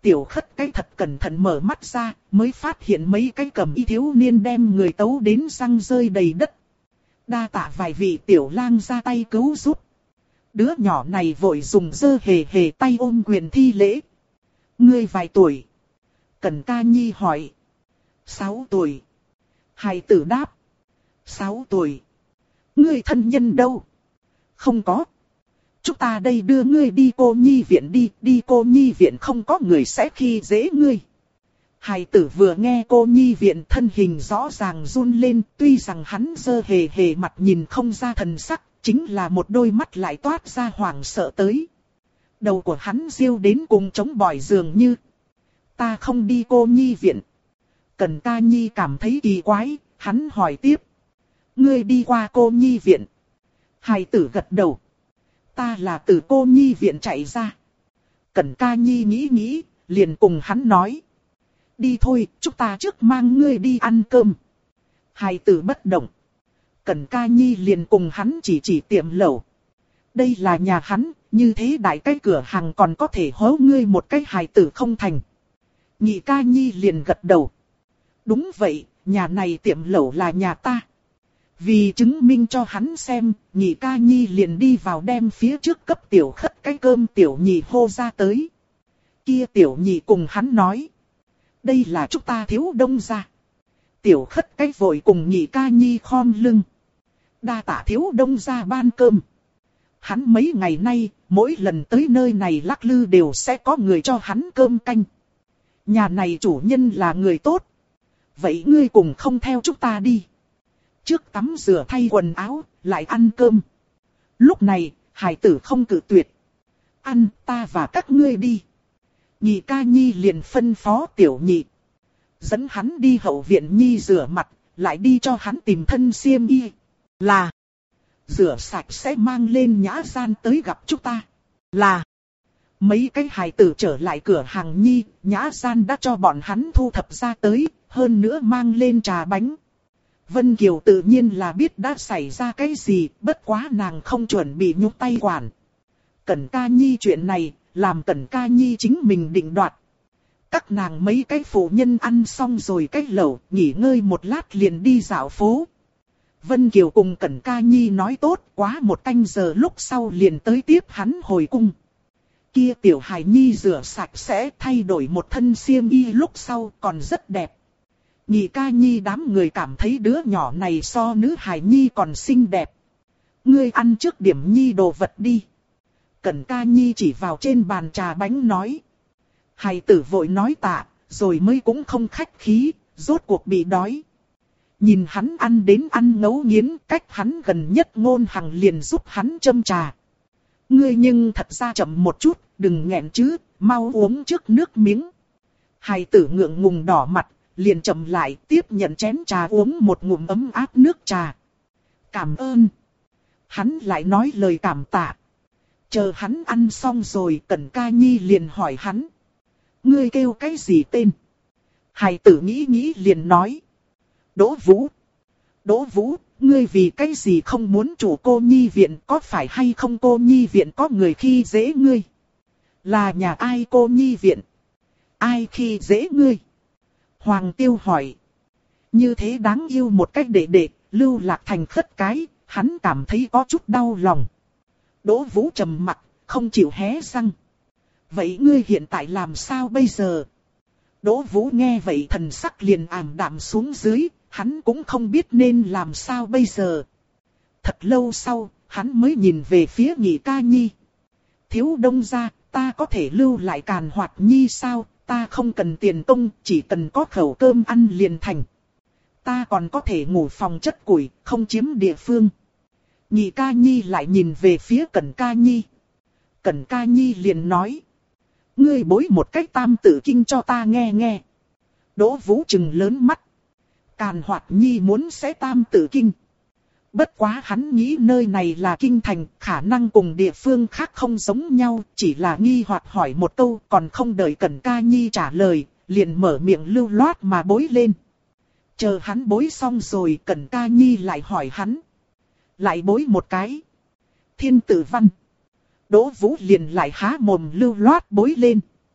Tiểu Khất cái thật cẩn thận mở mắt ra, mới phát hiện mấy cái cầm y thiếu niên đem người tấu đến răng rơi đầy đất. Đa tạ vài vị tiểu lang ra tay cứu giúp. Đứa nhỏ này vội dùng dơ hề hề tay ôm quyền thi lễ. Ngươi vài tuổi? Cẩn Ca Nhi hỏi. 6 tuổi. Hài tử đáp. 6 tuổi. Ngươi thân nhân đâu? Không có. Chúng ta đây đưa ngươi đi cô nhi viện đi cô nhi viện không có người sẽ khi dễ ngươi. Hài tử vừa nghe cô nhi viện thân hình rõ ràng run lên, tuy rằng hắn dơ hề hề mặt nhìn không ra thần sắc, chính là một đôi mắt lại toát ra hoảng sợ tới. Đầu của hắn riêu đến cùng chống bỏi dường như. Ta không đi cô nhi viện. Cẩn Ca Nhi cảm thấy kỳ quái, hắn hỏi tiếp. Ngươi đi qua cô nhi viện. Hài tử gật đầu. Ta là từ cô nhi viện chạy ra. Cẩn Ca Nhi nghĩ, liền cùng hắn nói. Đi thôi, chúng ta trước mang ngươi đi ăn cơm. Hài tử bất động. Cẩn Ca Nhi liền cùng hắn chỉ tiệm lẩu. Đây là nhà hắn, như thế đại cái cửa hàng còn có thể hố ngươi một cái hài tử không thành. Nhị Ca Nhi liền gật đầu. Đúng vậy, nhà này tiệm lẩu là nhà ta. Vì chứng minh cho hắn xem, Nhị Ca Nhi liền đi vào đem phía trước cấp Tiểu Khất cái cơm Tiểu Nhị hô ra tới. Kia Tiểu Nhị cùng hắn nói. Đây là chúng ta thiếu đông gia. Tiểu Khất cái vội cùng Nhị Ca Nhi khom lưng. Đa tạ thiếu đông gia ban cơm. Hắn mấy ngày nay, mỗi lần tới nơi này lắc lư đều sẽ có người cho hắn cơm canh. Nhà này chủ nhân là người tốt. Vậy ngươi cùng không theo chúng ta đi. Trước tắm rửa thay quần áo, lại ăn cơm. Lúc này, hải tử không cự tuyệt. Ăn, ta và các ngươi đi. Nhị Ca Nhi liền phân phó Tiểu Nhị. Dẫn hắn đi hậu viện nhi rửa mặt, lại đi cho hắn tìm thân xiêm y. Là. Rửa sạch sẽ mang lên nhã gian tới gặp chúng ta. Là. Mấy cái hài tử trở lại cửa hàng nhi, nhã gian đã cho bọn hắn thu thập ra tới, hơn nữa mang lên trà bánh. Vân Kiều tự nhiên là biết đã xảy ra cái gì, bất quá nàng không chuẩn bị nhúc tay quản. Cẩn Ca Nhi chuyện này, làm Cẩn Ca Nhi chính mình định đoạt. Các nàng mấy cái phụ nhân ăn xong rồi cái lẩu, nghỉ ngơi một lát liền đi dạo phố. Vân Kiều cùng Cẩn Ca Nhi nói tốt, quá một canh giờ lúc sau liền tới tiếp hắn hồi cung. Kia Tiểu Hải Nhi rửa sạch sẽ thay đổi một thân xiêm y lúc sau còn rất đẹp. Nhị Ca Nhi đám người cảm thấy đứa nhỏ này so nữ Hải Nhi còn xinh đẹp. Ngươi ăn trước điểm nhi đồ vật đi. Cẩn Ca Nhi chỉ vào trên bàn trà bánh nói. Hải tử vội nói tạ, rồi mới cũng không khách khí, rốt cuộc bị đói. Nhìn hắn ăn đến ăn ngấu nghiến, cách hắn gần nhất Ngôn Hằng liền giúp hắn châm trà. Ngươi nhưng thật ra chậm một chút, đừng nghẹn chứ, mau uống trước nước miếng. Hải tử ngượng ngùng đỏ mặt, liền chậm lại tiếp nhận chén trà uống một ngụm ấm áp nước trà. Cảm ơn. Hắn lại nói lời cảm tạ. Chờ hắn ăn xong rồi Cẩn Ca Nhi liền hỏi hắn. Ngươi kêu cái gì tên? Hải tử nghĩ liền nói. Đỗ Vũ. Đỗ Vũ, ngươi vì cái gì không muốn chủ cô nhi viện, có phải hay không cô nhi viện có người khi dễ ngươi? Là nhà ai cô nhi viện? Ai khi dễ ngươi? Hoàng Tiêu hỏi. Như thế đáng yêu một cách để lưu lạc thành khất cái, hắn cảm thấy có chút đau lòng. Đỗ Vũ trầm mặt, không chịu hé răng. Vậy ngươi hiện tại làm sao bây giờ? Đỗ Vũ nghe vậy thần sắc liền ảm đạm xuống dưới, hắn cũng không biết nên làm sao bây giờ. Thật lâu sau, hắn mới nhìn về phía Nhị Ca Nhi. Thiếu đông gia, ta có thể lưu lại Càn Hoạt Nhi sao? Ta không cần tiền công, chỉ cần có khẩu cơm ăn liền thành. Ta còn có thể ngủ phòng chất củi, không chiếm địa phương. Nhị Ca Nhi lại nhìn về phía Cẩn Ca Nhi. Cẩn Ca Nhi liền nói. Ngươi bối một cách tam tử kinh cho ta nghe. Đỗ Vũ trừng lớn mắt. Càn Hoạt Nhi muốn sẽ tam tử kinh. Bất quá hắn nghĩ nơi này là kinh thành, khả năng cùng địa phương khác không giống nhau, chỉ là nghi hoặc hỏi một câu còn không đợi Cẩn Ca Nhi trả lời, liền mở miệng lưu loát mà bối lên. Chờ hắn bối xong rồi Cẩn Ca Nhi lại hỏi hắn. Lại bối một cái. Thiên Tử Văn. Đỗ Vũ liền lại há mồm lưu loát bối lên.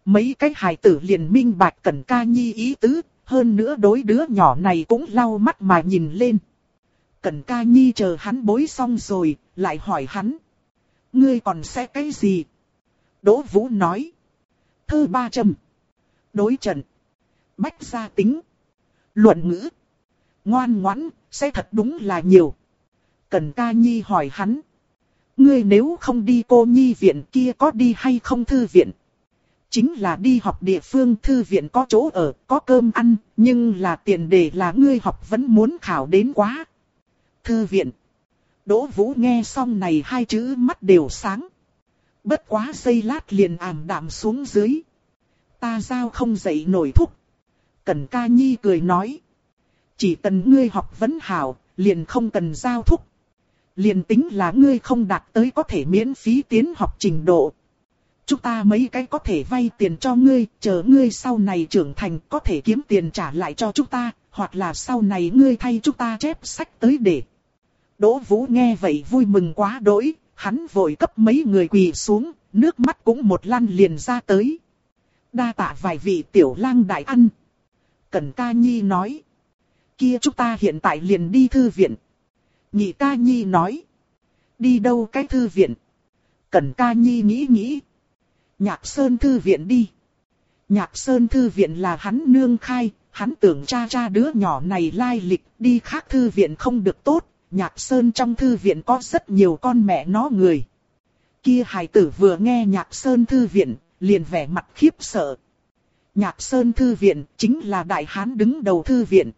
Mấy cái hài tử liền minh bạch Cẩn Ca Nhi ý tứ, hơn nữa đối đứa nhỏ này cũng lau mắt mà nhìn lên. Cẩn Ca Nhi chờ hắn bối xong rồi, lại hỏi hắn. Ngươi còn sẽ cái gì? Đỗ Vũ nói. Thơ 300. Đối trận. Bách gia tính. Luận ngữ. Ngoan ngoãn, sẽ thật đúng là nhiều. Cẩn Ca Nhi hỏi hắn. Ngươi nếu không đi cô nhi viện kia có đi hay không thư viện? Chính là đi học địa phương thư viện có chỗ ở, có cơm ăn, nhưng là tiền đề là ngươi học vẫn muốn khảo đến quá. Thư viện. Đỗ Vũ nghe xong này hai chữ mắt đều sáng. Bất quá giây lát liền ảm đạm xuống dưới. Ta sao không dậy nổi thúc. Cẩn Ca Nhi cười nói. Chỉ cần ngươi học vấn hảo, liền không cần giao thúc. Liền tính là ngươi không đạt tới có thể miễn phí tiến học trình độ. Chúng ta mấy cái có thể vay tiền cho ngươi, chờ ngươi sau này trưởng thành có thể kiếm tiền trả lại cho chúng ta, hoặc là sau này ngươi thay chúng ta chép sách tới để. Đỗ Vũ nghe vậy vui mừng quá đỗi, hắn vội cấp mấy người quỳ xuống, nước mắt cũng một lăn liền ra tới. Đa tạ vài vị tiểu lang đại ăn. Cẩn Ca Nhi nói. Kia chúng ta hiện tại liền đi thư viện. Nhị Ca Nhi nói. Đi đâu cái thư viện? Cẩn Ca Nhi nghĩ. Nhạc Sơn thư viện đi. Nhạc Sơn thư viện là hắn nương khai, hắn tưởng cha đứa nhỏ này lai lịch, đi khác thư viện không được tốt. Nhạc Sơn trong thư viện có rất nhiều con mẹ nó người. Kia hài tử vừa nghe Nhạc Sơn thư viện, liền vẻ mặt khiếp sợ. Nhạc Sơn thư viện chính là đại hán đứng đầu thư viện.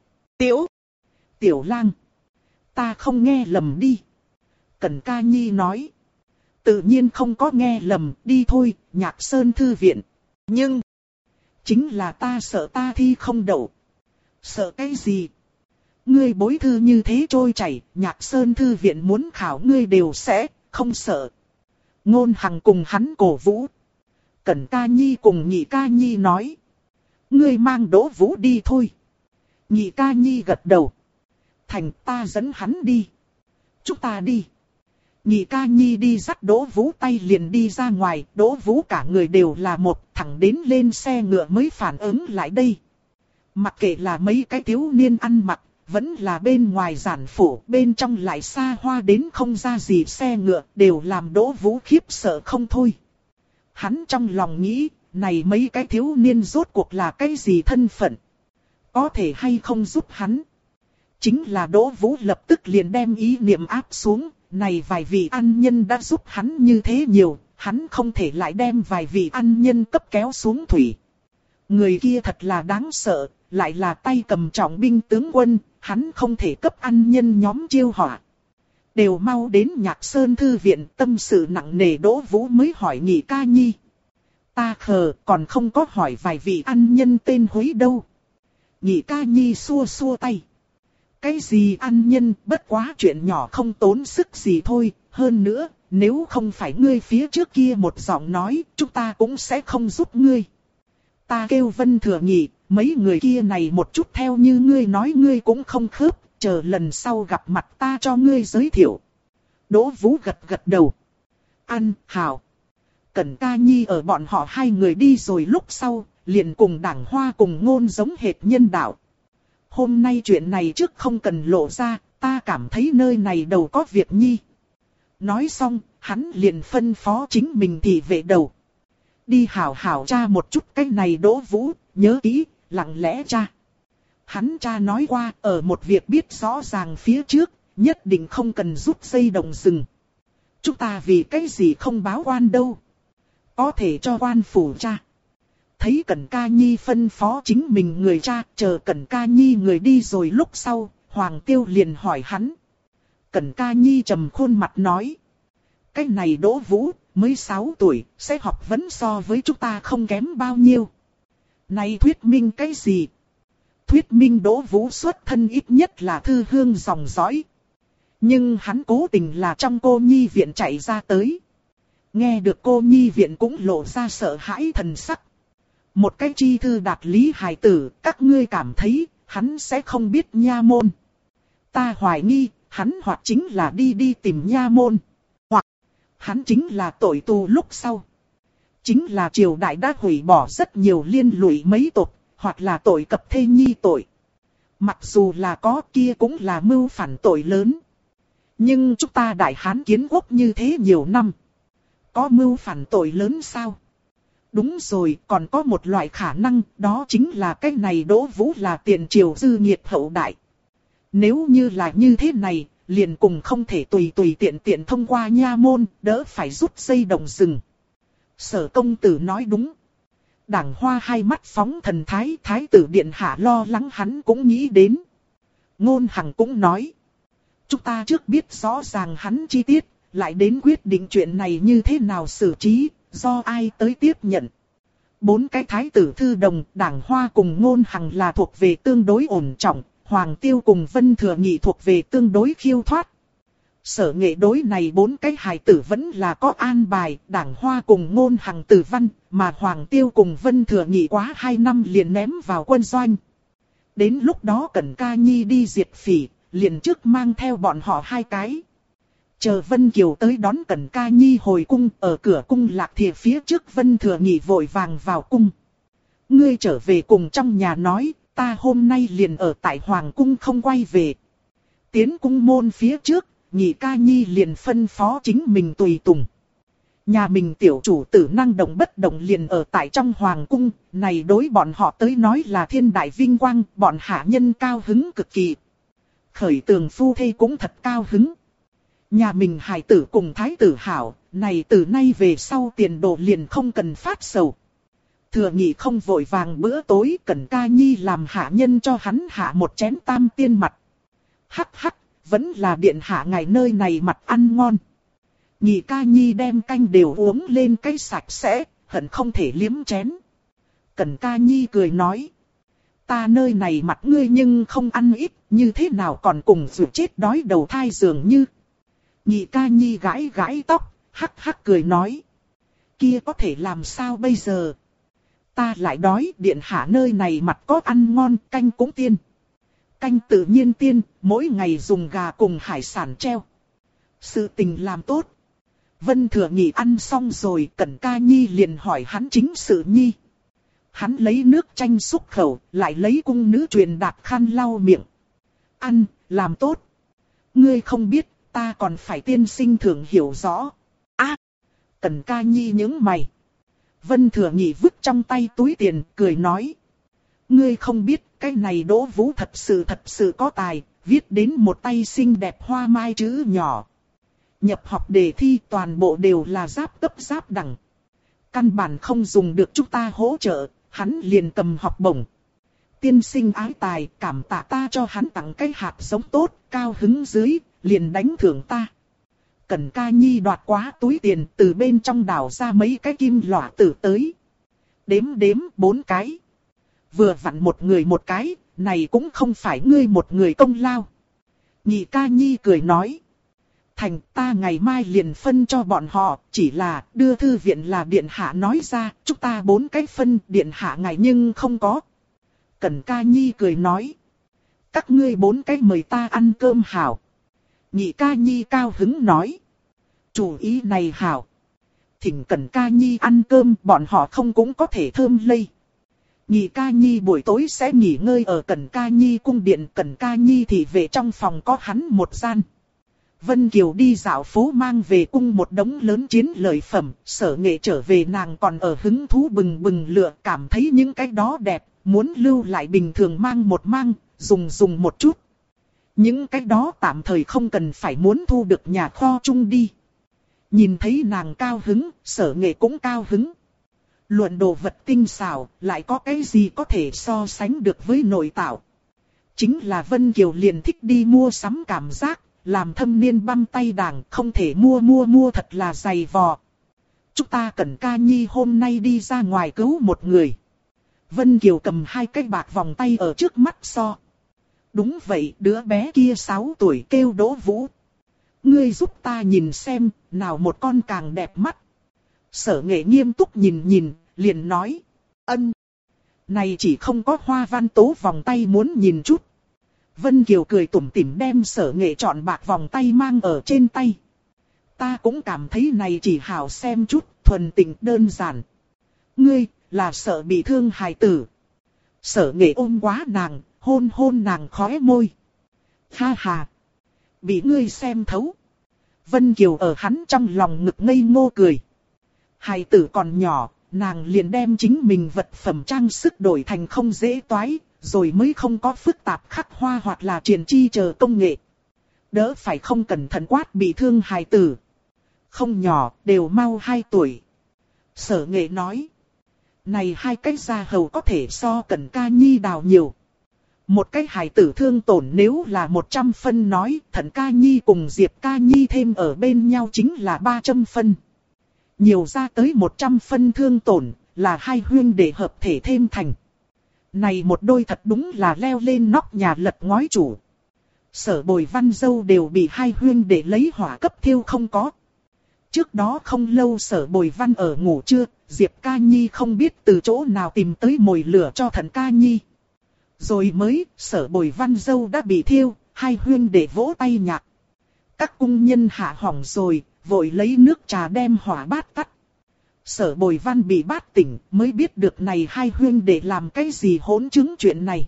Tiểu lang. Ta không nghe lầm đi. Cẩn Ca Nhi nói. Tự nhiên không có nghe lầm, đi thôi, Nhạc Sơn thư viện. Nhưng, chính là ta sợ ta thi không đậu. Sợ cái gì? Ngươi bối thư như thế trôi chảy, Nhạc Sơn thư viện muốn khảo ngươi đều sẽ, không sợ. Ngôn Hằng cùng hắn cổ vũ. Cẩn Ca Nhi cùng Nhị Ca Nhi nói. Ngươi mang Đỗ Vũ đi thôi. Nhị Ca Nhi gật đầu. Thành ta dẫn hắn đi. Chúng ta đi. Nhị Ca Nhi đi dắt Đỗ Vũ tay liền đi ra ngoài. Đỗ Vũ cả người đều là một, thẳng đến lên xe ngựa mới phản ứng lại đây. Mặc kệ là mấy cái thiếu niên ăn mặc, vẫn là bên ngoài giản phủ, bên trong lại xa hoa đến không ra gì xe ngựa, đều làm Đỗ Vũ khiếp sợ không thôi. Hắn trong lòng nghĩ, này mấy cái thiếu niên rốt cuộc là cái gì thân phận? Có thể hay không giúp hắn? Chính là Đỗ Vũ lập tức liền đem ý niệm áp xuống, này vài vị ăn nhân đã giúp hắn như thế nhiều, hắn không thể lại đem vài vị ăn nhân cấp kéo xuống thủy. Người kia thật là đáng sợ, lại là tay cầm trọng binh tướng quân, hắn không thể cấp ăn nhân nhóm chiêu họa. Đều mau đến Nhạc Sơn thư viện, tâm sự nặng nề. Đỗ Vũ mới hỏi Nhị Ca Nhi. Ta khờ, còn không có hỏi vài vị ăn nhân tên húy đâu. Nhị Ca Nhi xua xua tay. Cái gì ăn nhân, bất quá chuyện nhỏ không tốn sức gì thôi, hơn nữa, nếu không phải ngươi phía trước kia một giọng nói, chúng ta cũng sẽ không giúp ngươi. Ta kêu Vân Thừa Nhị, mấy người kia này một chút theo như ngươi nói ngươi cũng không khớp, chờ lần sau gặp mặt ta cho ngươi giới thiệu. Đỗ Vũ gật gật đầu. Ăn, hảo. Cẩn Ca Nhi ở bọn họ hai người đi rồi lúc sau, liền cùng Đảng Hoa cùng Ngôn giống hệt nhân đạo. Hôm nay chuyện này trước không cần lộ ra, ta cảm thấy nơi này đầu có việc nhi. Nói xong, hắn liền phân phó chính mình thị vệ đầu. Đi hảo hảo tra một chút cái này Đỗ Vũ, nhớ kỹ, lặng lẽ tra. Hắn cha nói qua, ở một việc biết rõ ràng phía trước, nhất định không cần rút dây động rừng. Chúng ta vì cái gì không báo quan đâu. Có thể cho quan phủ tra. Thấy Cẩn Ca Nhi phân phó chính mình người cha, chờ Cẩn Ca Nhi người đi rồi lúc sau, Hoàng Tiêu liền hỏi hắn. Cẩn Ca Nhi trầm khuôn mặt nói. Cái này Đỗ Vũ, mới 6 tuổi, sẽ học vấn so với chúng ta không kém bao nhiêu. Này thuyết minh cái gì? Thuyết minh Đỗ Vũ xuất thân ít nhất là thư hương dòng dõi. Nhưng hắn cố tình là trong cô nhi viện chạy ra tới. Nghe được cô nhi viện cũng lộ ra sợ hãi thần sắc. Một cái chi thư đạt lý hài tử, các ngươi cảm thấy, hắn sẽ không biết nha môn. Ta hoài nghi, hắn hoặc chính là đi tìm nha môn. Hoặc, hắn chính là tội tù lúc sau. chính là triều đại đã hủy bỏ rất nhiều liên lụy mấy tộc, hoặc là tội cập thê nhi tội. Mặc dù là có kia cũng là mưu phản tội lớn. Nhưng chúng ta Đại Hán kiến quốc như thế nhiều năm. Có mưu phản tội lớn sao? Đúng rồi, còn có một loại khả năng, đó chính là cái này Đỗ Vũ là tiền triều dư nghiệt hậu đại. Nếu như là như thế này, liền cùng không thể tùy tùy tiện tiện thông qua nha môn, đỡ phải rút dây động rừng. Sở công tử nói đúng. Đảng Hoa hai mắt phóng thần thái, thái tử điện hạ lo lắng hắn cũng nghĩ đến. Ngôn Hằng cũng nói. Chúng ta trước biết rõ ràng hắn chi tiết, lại đến quyết định chuyện này như thế nào xử trí, do ai tới tiếp nhận. 4 cái thái tử thư đồng, Đảng Hoa cùng Ngôn Hằng là thuộc về tương đối ổn trọng, Hoàng Tiêu cùng Vân Thừa Nghị thuộc về tương đối khiêu thoát. Sở Nghệ đối này 4 cái hài tử vẫn là có an bài, Đảng Hoa cùng Ngôn Hằng tử văn, mà Hoàng Tiêu cùng Vân Thừa Nghị quá 2 năm liền ném vào quân doanh. Đến lúc đó Cẩn Ca Nhi đi diệt phỉ, liền trước mang theo bọn họ 2 cái. Chờ Vân Kiều tới đón Cẩn Ca Nhi hồi cung, ở cửa cung Lạc Thiệp phía trước Vân Thừa Nghị vội vàng vào cung. Ngươi trở về cùng trong nhà nói, ta hôm nay liền ở tại Hoàng cung không quay về. Tiến cung môn phía trước, Nhị Ca Nhi liền phân phó chính mình tùy tùng. Nhà mình tiểu chủ tử năng động bất động liền ở tại trong Hoàng cung, này đối bọn họ tới nói là thiên đại vinh quang, bọn hạ nhân cao hứng cực kỳ. Khởi Tường phu thê cũng thật cao hứng. Nhà mình hài tử cùng thái tử hảo, này từ nay về sau tiền đồ liền không cần phát sầu. Thừa Nghị không vội vàng bữa tối, Cẩn Ca Nhi làm hạ nhân cho hắn hạ một chén tam tiên mặt. Hắc hắc, vẫn là điện hạ ngài nơi này mặt ăn ngon. Nhị Ca Nhi đem canh đều uống lên cái sạch sẽ, hận không thể liếm chén. Cẩn Ca Nhi cười nói. Ta nơi này mặt ngươi nhưng không ăn ít, như thế nào còn cùng dù chết đói đầu thai dường như. Nhị Ca Nhi gãi gãi tóc, hắc hắc cười nói. Kia có thể làm sao bây giờ? Ta lại đói, điện hạ nơi này mặt có ăn ngon, canh cũng tiên. Canh tự nhiên tiên, mỗi ngày dùng gà cùng hải sản treo. Sự tình làm tốt. Vân Thừa Nghị ăn xong rồi, Cẩn Ca Nhi liền hỏi hắn chính sự nhi. Hắn lấy nước chanh xúc khẩu, lại lấy cung nữ truyền đạt khăn lau miệng. Ăn, làm tốt. Ngươi không biết, ta còn phải tiên sinh thưởng hiểu rõ. Cẩn Ca Nhi nhướng mày. Vân Thừa Nghị vứt trong tay túi tiền, cười nói. Ngươi không biết, cái này Đỗ Vũ thật sự có tài, viết đến một tay xinh đẹp hoa mai chữ nhỏ. Nhập học đề thi toàn bộ đều là giáp cấp giáp đẳng. Căn bản không dùng được chúng ta hỗ trợ, hắn liền cầm học bổng. Tiên sinh ái tài, cảm tạ ta cho hắn tặng cái hạt giống tốt, cao hứng dưới, liền đánh thưởng ta. Cẩn Ca Nhi đoạt quá túi tiền, từ bên trong đảo ra mấy cái kim lỏa tử tới. Đếm 4 cái. Vừa vặn một người một cái, này cũng không phải ngươi một người công lao. Nhị Ca Nhi cười nói. Thành, ta ngày mai liền phân cho bọn họ, chỉ là đưa thư viện là điện hạ nói ra, chúng ta 4 cái phân điện hạ ngày nhưng không có. Cẩn Ca Nhi cười nói. Các ngươi 4 cái mời ta ăn cơm hảo. Nhị Ca Nhi cao hứng nói. Chủ ý này hảo. Thỉnh Cẩn Ca Nhi ăn cơm, bọn họ không cũng có thể thơm lây. Nhị Ca Nhi buổi tối sẽ nghỉ ngơi ở Cẩn Ca Nhi cung điện, Cẩn Ca Nhi thì về trong phòng có hắn một gian. Vân Kiều đi dạo phố mang về cung một đống lớn chiến lợi phẩm, Sở Nghệ trở về nàng còn ở hứng thú bừng bừng lựa, cảm thấy những cái đó đẹp, muốn lưu lại bình thường mang một mang, dùng một chút. Những cái đó tạm thời không cần phải muốn thu được nhà kho chung đi. Nhìn thấy nàng cao hứng, Sở Nghệ cũng cao hứng. Luận đồ vật tinh xảo, lại có cái gì có thể so sánh được với nội tạo. Chính là Vân Kiều liền thích đi mua sắm cảm giác, làm thâm niên băm tay đảng, không thể mua thật là dày vò. Chúng ta Cẩn Ca Nhi hôm nay đi ra ngoài cứu một người. Vân Kiều cầm 2 cái bạc vòng tay ở trước mắt so. Đúng vậy, đứa bé kia 6 tuổi kêu Đỗ Vũ. Ngươi giúp ta nhìn xem, nào một con càng đẹp mắt. Sở Nghệ nghiêm túc nhìn, liền nói. Ân. Này chỉ không có hoa văn tố vòng tay muốn nhìn chút. Vân Kiều cười tủm tỉm đem Sở Nghệ chọn bạc vòng tay mang ở trên tay. Ta cũng cảm thấy này chỉ hảo xem chút, thuần tình đơn giản. Ngươi, là sợ bị thương hài tử. Sở Nghệ ôm quá nàng, hôn hôn nàng khóe môi. Ha ha. Bị ngươi xem thấu. Vân Kiều ở hắn trong lòng ngực ngây ngô cười. Hài tử còn nhỏ, nàng liền đem chính mình vật phẩm trang sức đổi thành không dễ toái, rồi mới không có phức tạp khắc hoa hoặc là truyền chi chờ công nghệ. Đỡ phải không cẩn thận quát bị thương hài tử. Không nhỏ, đều mau 2 tuổi. Sở Nghệ nói. Này 2 cái da hầu có thể so Cẩn Ca Nhi đào nhiều. Một cái hài tử thương tổn nếu là 100 phân nói, Thận Ca Nhi cùng Diệp Ca Nhi thêm ở bên nhau chính là 300 phân. Nhiều ra tới 100 phân thương tổn, là 2 huynh đệ hợp thể thêm thành. Này một đôi thật đúng là leo lên nóc nhà lật ngói chủ. Sở Bồi Văn dâu đều bị 2 huynh đệ lấy hỏa cấp thiêu không có. Trước đó không lâu Sở Bồi Văn ở ngủ trưa, Diệp Ca Nhi không biết từ chỗ nào tìm tới mồi lửa cho Thận Ca Nhi. Rồi mới, Sở Bồi Văn dâu đã bị thiêu, 2 huynh đệ vỗ tay nhạc. Các cung nhân hạ hỏng rồi, vội lấy nước trà đem hỏa bát tắt. Sở Bồi Văn bị bát tỉnh, mới biết được này 2 huynh đệ làm cái gì hỗn chứng chuyện này.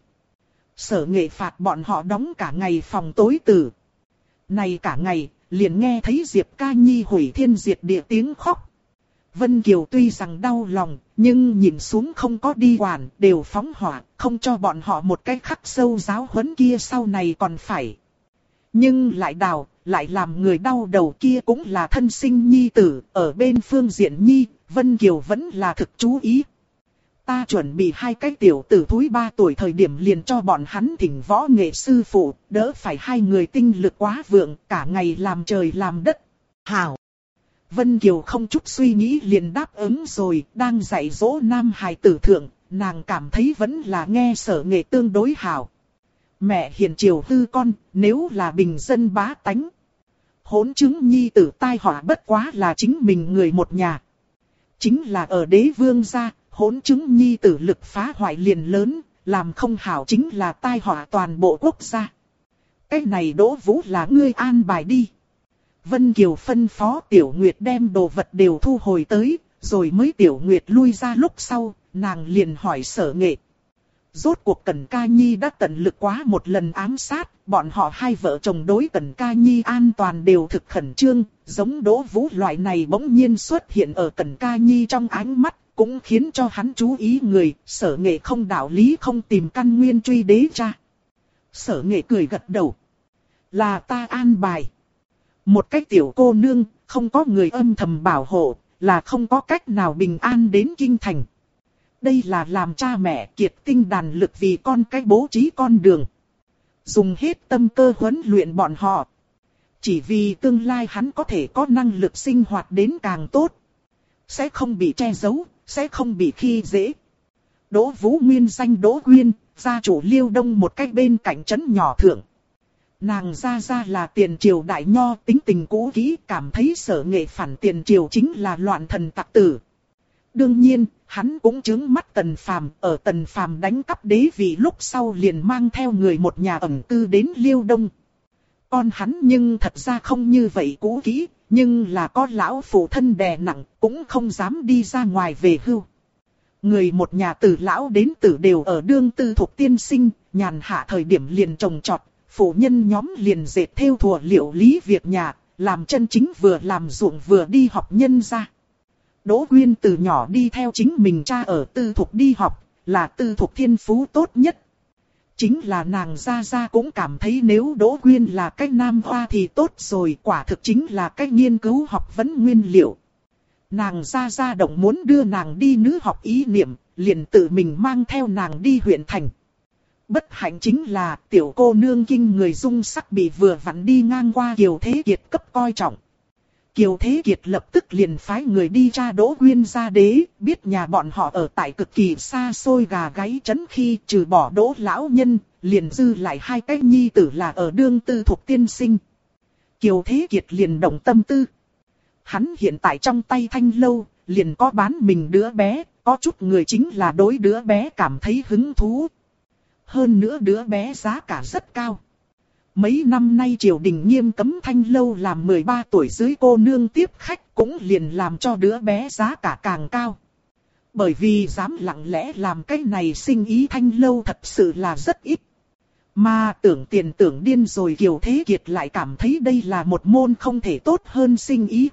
Sở Nghệ phạt bọn họ đóng cả ngày phòng tối tử. Này cả ngày, liền nghe thấy Diệp Ca Nhi hủy thiên diệt địa tiếng khóc. Vân Kiều tuy rằng đau lòng, nhưng nhìn xuống không có đi quản, đều phóng hỏa, không cho bọn họ một cái khắc sâu giáo huấn kia sau này còn phải. Nhưng lại đào, lại làm người đau đầu kia cũng là thân sinh nhi tử, ở bên phương diện nhi, Vân Kiều vẫn là thực chú ý. Ta chuẩn bị 2 cái tiểu tử thúi 3 tuổi thời điểm liền cho bọn hắn thỉnh võ nghệ sư phụ, đỡ phải 2 người tinh lực quá vượng, cả ngày làm trời làm đất. Hảo! Vân Kiều không chút suy nghĩ liền đáp ứng rồi, đang dạy dỗ nam hài tử thượng, nàng cảm thấy vẫn là nghe Sở Nghệ tương đối hảo. Mẹ hiền chiều hư con, nếu là bình dân bá tánh. Hỗn chứng nhi tử tai họa bất quá là chính mình người một nhà. Chính là ở đế vương gia, hỗn chứng nhi tử lực phá hoại liền lớn, làm không hảo chính là tai họa toàn bộ quốc gia. Cái này Đỗ Vũ là ngươi an bài đi. Vân Kiều phân phó Tiểu Nguyệt đem đồ vật đều thu hồi tới, rồi mới Tiểu Nguyệt lui ra lúc sau, nàng liền hỏi Sở Nghệ. Rốt cuộc Cẩn Ca Nhi đã tận lực quá một lần ám sát, bọn họ 2 vợ chồng đối Cẩn Ca Nhi an toàn đều thực khẩn trương, giống Đỗ Vũ loại này bỗng nhiên xuất hiện ở Cẩn Ca Nhi trong ánh mắt, cũng khiến cho hắn chú ý người, Sở Nghệ không đạo lý không tìm căn nguyên truy đế cha. Sở Nghệ cười gật đầu. Là ta an bài. Một cái tiểu cô nương, không có người âm thầm bảo hộ, là không có cách nào bình an đến kinh thành. Đây là làm cha mẹ kiệt tinh đàn lực vì con cái bố trí con đường. Dùng hết tâm cơ huấn luyện bọn họ. Chỉ vì tương lai hắn có thể có năng lực sinh hoạt đến càng tốt. Sẽ không bị che giấu, sẽ không bị khi dễ. Đỗ Vũ nguyên danh Đỗ Quyên, gia chủ Liêu Đông một cách bên cạnh trấn nhỏ thượng. Nàng ra là tiền triều đại nho, tính tình cũ kỹ, cảm thấy Sở Nghệ phản tiền triều chính là loạn thần tặc tử. Đương nhiên, hắn cũng trướng mắt Tần Phàm, ở Tần Phàm đánh cắp đế vị lúc sau liền mang theo người một nhà ẩn cư đến Liêu Đông. Con hắn nhưng thật ra không như vậy cũ kỹ, nhưng là có lão phụ thân đè nặng, cũng không dám đi ra ngoài về hưu. Người một nhà từ lão đến tử đều ở đương tư thuộc tiên sinh, nhàn hạ thời điểm liền trồng trọt, phụ nhân nhóm liền dệt thêu thùa liệu lý việc nhà, làm chân chính vừa làm ruộng vừa đi học nhân ra. Đỗ Quyên từ nhỏ đi theo chính mình cha ở tư thục đi học, là tư thục thiên phú tốt nhất. Chính là nàng ra cũng cảm thấy nếu Đỗ Quyên là cái nam hoa thì tốt rồi, quả thực chính là cái nghiên cứu học vấn nguyên liệu. Nàng ra động muốn đưa nàng đi nữ học ý niệm, liền tự mình mang theo nàng đi huyện thành. Bất hạnh chính là tiểu cô nương kinh người dung sắc bị vừa vặn đi ngang qua Kiều Thế Kiệt cấp coi trọng. Kiều Thế Kiệt lập tức liền phái người đi tra Đỗ Quyên ra đế, biết nhà bọn họ ở tại cực kỳ xa xôi gà gáy trấn khi trừ bỏ Đỗ lão nhân, liền dư lại 2 cái nhi tử là ở đương tư thuộc tiên sinh. Kiều Thế Kiệt liền động tâm tư. Hắn hiện tại trong tay Thanh Lâu, liền có bán mình đứa bé, có chút người chính là đối đứa bé cảm thấy hứng thú. Hơn nữa đứa bé giá cả rất cao. Mấy năm nay triều đình nghiêm cấm Thanh Lâu làm 13 tuổi dưới cô nương tiếp khách, cũng liền làm cho đứa bé giá cả càng cao. Bởi vì dám lặng lẽ làm cái này sinh ý Thanh Lâu thật sự là rất ít. Mà tưởng tiền tưởng điên rồi Kiều Thế Kiệt lại cảm thấy đây là một môn không thể tốt hơn sinh ý.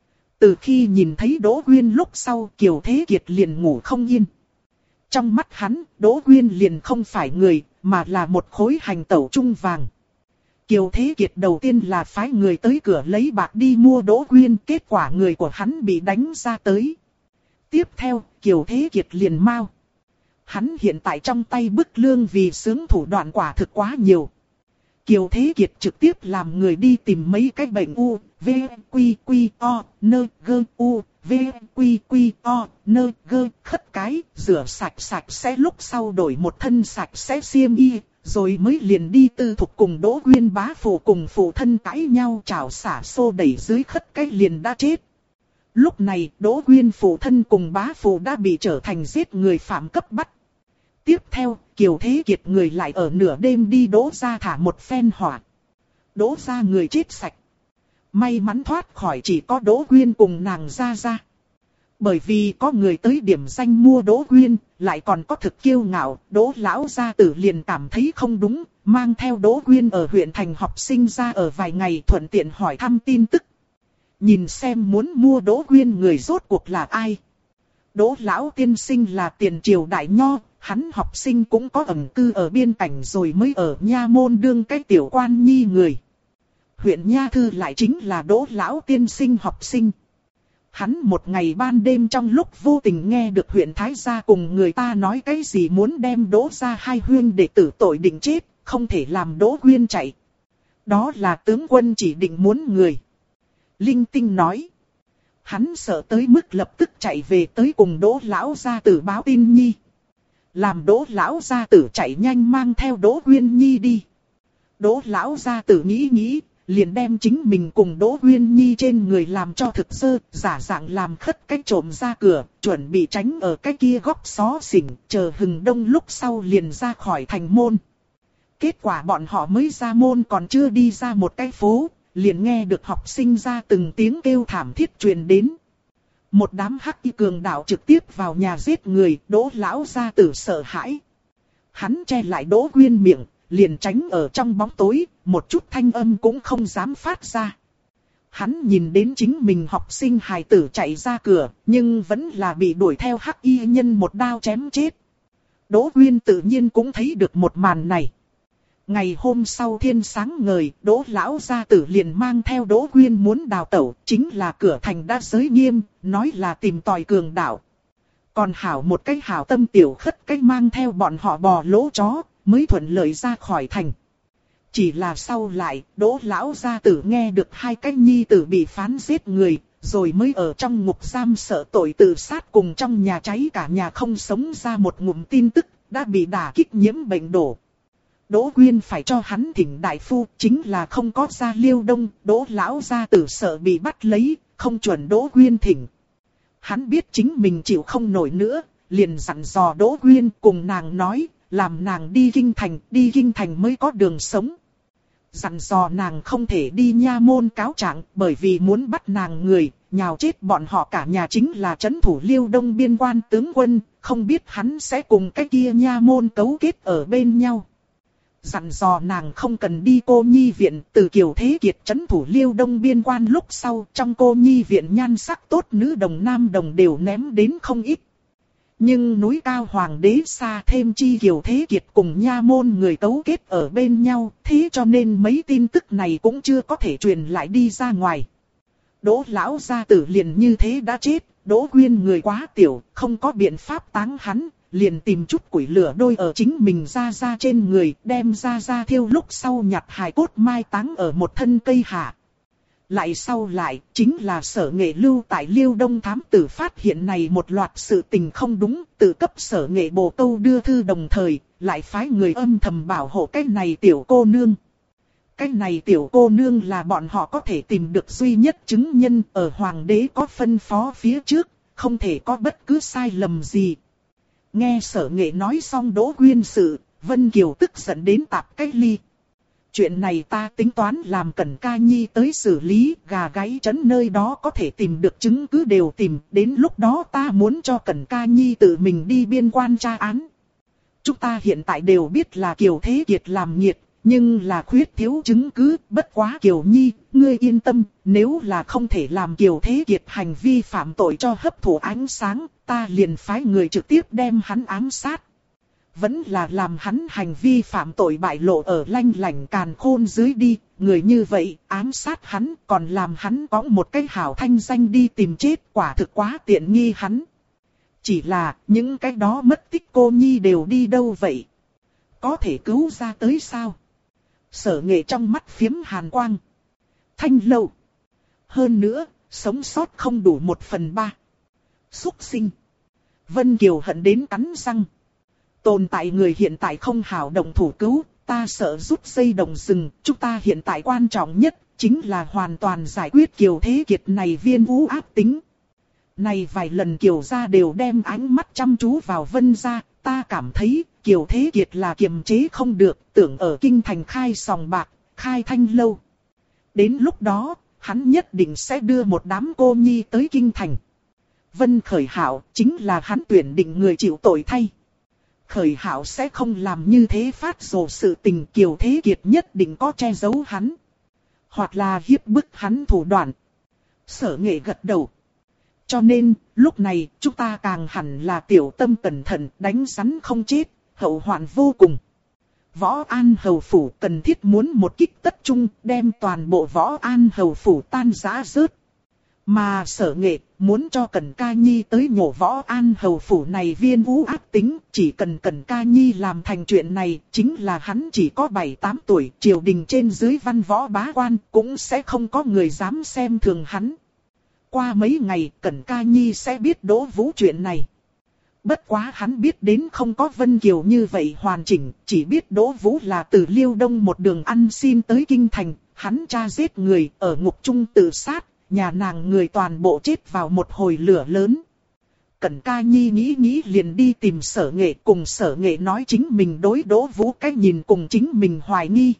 Từ khi nhìn thấy Đỗ Quyên lúc sau Kiều Thế Kiệt liền ngủ không yên. Trong mắt hắn, Đỗ Quyên liền không phải người, mà là một khối hành tẩu trung vàng. Kiều Thế Kiệt đầu tiên là phái người tới cửa lấy bạc đi mua Đỗ Quyên, kết quả người của hắn bị đánh ra tới. Tiếp theo, Kiều Thế Kiệt liền mau. Hắn hiện tại trong tay bức lương vì sướng thủ đoạn quả thực quá nhiều. Kiều Thế Kiệt trực tiếp làm người đi tìm mấy cái bệnh u, v, quy, quy, o, nơ, gơ, u, v, quy, quy, o, nơ, gơ, khất cái, rửa sạch sẽ lúc sau đổi một thân sạch sẽ xiêm y, rồi mới liền đi tư thục cùng Đỗ Quyên bá phụ cùng phụ thân cãi nhau chảo xả xô đẩy dưới khất cái liền đã chết. Lúc này Đỗ Quyên phụ thân cùng bá phụ đã bị trở thành giết người phạm cấp bắt. Tiếp theo, Kiều Thế Kiệt người lại ở nửa đêm đi Đỗ gia thả một phen hỏa. Đỗ gia người chết sạch. May mắn thoát khỏi chỉ có Đỗ Quyên cùng nàng ra. Bởi vì có người tới điểm danh mua Đỗ Quyên, lại còn có thực kiêu ngạo, Đỗ lão gia tử liền cảm thấy không đúng, mang theo Đỗ Quyên ở huyện thành học sinh ra ở vài ngày thuận tiện hỏi thăm tin tức. Nhìn xem muốn mua Đỗ Quyên người rốt cuộc là ai. Đỗ lão tiên sinh là tiền triều đại nho, hắn học sinh cũng có ẩn cư ở biên cảnh rồi mới ở nha môn đương cái tiểu quan nhi người. Huyện Nha Thư lại chính là Đỗ lão tiên sinh học sinh. Hắn một ngày ban đêm trong lúc vô tình nghe được huyện Thái gia cùng người ta nói cái gì muốn đem Đỗ gia hai huynh đệ tử tội định chết, không thể làm Đỗ Quyên chạy. Đó là tướng quân chỉ định muốn người. Linh Tinh nói. Hắn sợ tới mức lập tức chạy về tới cùng Đỗ lão gia tử báo tin nhi. Làm Đỗ lão gia tử chạy nhanh mang theo Đỗ Quyên nhi đi. Đỗ lão gia tử nghĩ, liền đem chính mình cùng Đỗ Quyên nhi trên người làm cho thực sơ, giả dạng làm khất cách trộm ra cửa, chuẩn bị tránh ở cái kia góc xó xỉnh, chờ hừng đông lúc sau liền ra khỏi thành môn. Kết quả bọn họ mới ra môn còn chưa đi ra một cái phố, liền nghe được học sinh ra từng tiếng kêu thảm thiết truyền đến. Một đám hắc y cường đạo trực tiếp vào nhà giết người, Đỗ lão gia tử sợ hãi. Hắn che lại Đỗ Quyên miệng, liền tránh ở trong bóng tối, một chút thanh âm cũng không dám phát ra. Hắn nhìn đến chính mình học sinh hài tử chạy ra cửa, nhưng vẫn là bị đuổi theo hắc y nhân một đao chém chết. Đỗ Quyên tự nhiên cũng thấy được một màn này. Ngày hôm sau thiên sáng ngời, Đỗ lão gia tử liền mang theo Đỗ Quyên muốn đào tẩu, chính là cửa thành đã giới nghiêm, nói là tìm tòi cường đạo. Còn hảo một cái hảo tâm tiểu khất cách mang theo bọn họ bò lỗ chó, mới thuận lợi ra khỏi thành. Chỉ là sau lại, Đỗ lão gia tử nghe được hai cái nhi tử bị phán giết người, rồi mới ở trong ngục giam sợ tội tự sát cùng trong nhà cháy cả nhà không sống ra một ngụm tin tức, đã bị đả kích nhiễm bệnh đổ. Đỗ Quyên phải cho hắn thỉnh đại phu, chính là không có ra Liêu Đông, Đỗ lão gia tử sợ bị bắt lấy, không chuẩn Đỗ Quyên thỉnh. Hắn biết chính mình chịu không nổi nữa, liền dặn dò Đỗ Quyên cùng nàng nói, làm nàng đi kinh thành mới có đường sống. Dặn dò nàng không thể đi nha môn cáo trạng, bởi vì muốn bắt nàng người, nhào chết bọn họ cả nhà chính là trấn thủ Liêu Đông biên quan tướng quân, không biết hắn sẽ cùng cái kia nha môn cấu kết ở bên nhau. Dặn dò nàng không cần đi cô nhi viện, từ Kiều Thế Kiệt trấn thủ Liêu Đông biên quan lúc sau, trong cô nhi viện nhan sắc tốt nữ đồng nam đồng đều ném đến không ít. Nhưng núi cao hoàng đế xa thêm chi Kiều Thế Kiệt cùng nha môn người cấu kết ở bên nhau, thế cho nên mấy tin tức này cũng chưa có thể truyền lại đi ra ngoài. Đỗ lão gia tử liền như thế đã chết, Đỗ Quyên người quá tiểu, không có biện pháp táng hắn, liền tìm chút củi lửa đôi ở chính mình ra trên người, đem ra thiêu lúc sau nhặt hài cốt mai táng ở một thân cây hạ. Lại sau lại, chính là Sở Nghệ lưu tại Liêu Đông thám tử phát hiện này một loạt sự tình không đúng, tự cấp Sở Nghệ bổ câu đưa thư đồng thời, lại phái người âm thầm bảo hộ cái này tiểu cô nương. Cái này tiểu cô nương là bọn họ có thể tìm được duy nhất chứng nhân, ở hoàng đế có phân phó phía trước, không thể có bất cứ sai lầm gì. Nghe Sở Nghệ nói xong Đỗ Quyên sự, Vân Kiều tức giận đến tạp cái ly. Chuyện này ta tính toán làm Cẩn Ca Nhi tới xử lý, gà gáy trấn nơi đó có thể tìm được chứng cứ đều tìm, đến lúc đó ta muốn cho Cẩn Ca Nhi tự mình đi biên quan tra án. Chúng ta hiện tại đều biết là Kiều Thế Kiệt làm nghiệt, nhưng là khuyết thiếu chứng cứ, bất quá Kiều Nhi, ngươi yên tâm, nếu là không thể làm Kiều Thế Kiệt hành vi phạm tội cho hấp thụ ánh sáng, ta liền phái người trực tiếp đem hắn ám sát. Vẫn là làm hắn hành vi phạm tội bại lộ ở lanh lảnh càn khôn dưới đi, người như vậy ám sát hắn còn làm hắn có một cái hảo thanh danh đi tìm chết, quả thực quá tiện nghi hắn. Chỉ là những cái đó mất tích cô nhi đều đi đâu vậy? Có thể cứu ra tới sao? Sở Nghệ trong mắt phiếm hàn quang. Thanh Lâu. Hơn nữa, sống sót không đủ 1/3. Súc sinh. Vân Kiều hận đến cắn răng. Tồn tại người hiện tại không hảo động thủ cứu, ta sợ rút dây động rừng, chúng ta hiện tại quan trọng nhất, chính là hoàn toàn giải quyết Kiều Thế Kiệt này viên vũ ác tính. Này vài lần Kiều gia đều đem ánh mắt chăm chú vào Vân gia, ta cảm thấy Kiều Thế Kiệt là kiềm chế không được, tưởng ở kinh thành khai sòng bạc, khai Thanh Lâu. Đến lúc đó, hắn nhất định sẽ đưa một đám cô nhi tới kinh thành. Vân Khởi Hạo chính là hắn tuyển định người chịu tội thay. Khởi Hạo sẽ không làm như thế phát rồ sự tình, Kiều Thế Kiệt nhất định có che giấu hắn. Hoặc là hiếp bức hắn thủ đoạn. Sở Nghệ gật đầu. Cho nên, lúc này, chúng ta càng hẳn là tiểu tâm cẩn thận, đánh rắn không chết, hậu hoạn vô cùng. Võ An Hầu Phủ cần thiết muốn một kích tất trung, đem toàn bộ Võ An Hầu Phủ tan rã rớt. Mà Sở Nghệ muốn cho Cẩn Ca Nhi tới nhổ Võ An Hầu Phủ này viên vũ ác tính, chỉ cần Cẩn Ca Nhi làm thành chuyện này, chính là hắn chỉ có 7-8 tuổi, triều đình trên dưới văn võ bá quan, cũng sẽ không có người dám xem thường hắn. Qua mấy ngày, Cẩn Ca Nhi sẽ biết Đỗ Vũ chuyện này. Bất quá hắn biết đến không có Vân Kiều như vậy hoàn chỉnh, chỉ biết Đỗ Vũ là từ Liêu Đông một đường ăn xin tới kinh thành, hắn cha giết người, ở ngục trung tự sát, nhà nàng người toàn bộ chết vào một hồi lửa lớn. Cẩn Ca Nhi nghĩ liền đi tìm Sở Nghệ, cùng Sở Nghệ nói chính mình đối Đỗ Vũ cách nhìn cùng chính mình hoài nghi.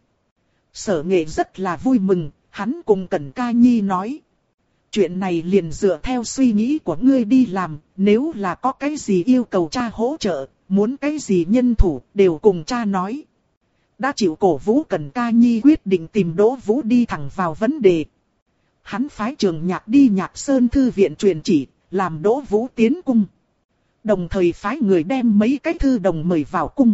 Sở Nghệ rất là vui mừng, hắn cùng Cẩn Ca Nhi nói. Chuyện này liền dựa theo suy nghĩ của ngươi đi làm, nếu là có cái gì yêu cầu cha hỗ trợ, muốn cái gì nhân thủ, đều cùng cha nói. Đã chịu cổ vũ Cẩn Ca Nhi quyết định tìm Đỗ Vũ đi thẳng vào vấn đề. Hắn phái Trường Nhạc đi Nhạc Sơn thư viện truyền chỉ, làm Đỗ Vũ tiến cung. Đồng thời phái người đem mấy cái thư đồng mời vào cung.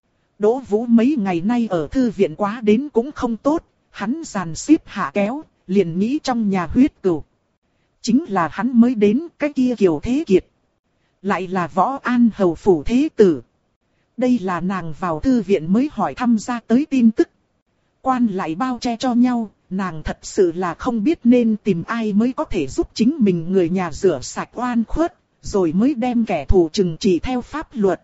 Đỗ Vũ mấy ngày nay ở thư viện quá đến cũng không tốt, hắn dàn xếp hạ kéo, liền nghĩ trong nhà huyết cừu. Chính là hắn mới đến cái kia Kiều Thế Kiệt. Lại là Võ An Hầu Phủ Thế Tử. Đây là nàng vào thư viện mới hỏi thăm ra tới tin tức. Quan lại bao che cho nhau, nàng thật sự là không biết nên tìm ai mới có thể giúp chính mình người nhà rửa sạch oan khuất, rồi mới đem kẻ thù trừng trị theo pháp luật.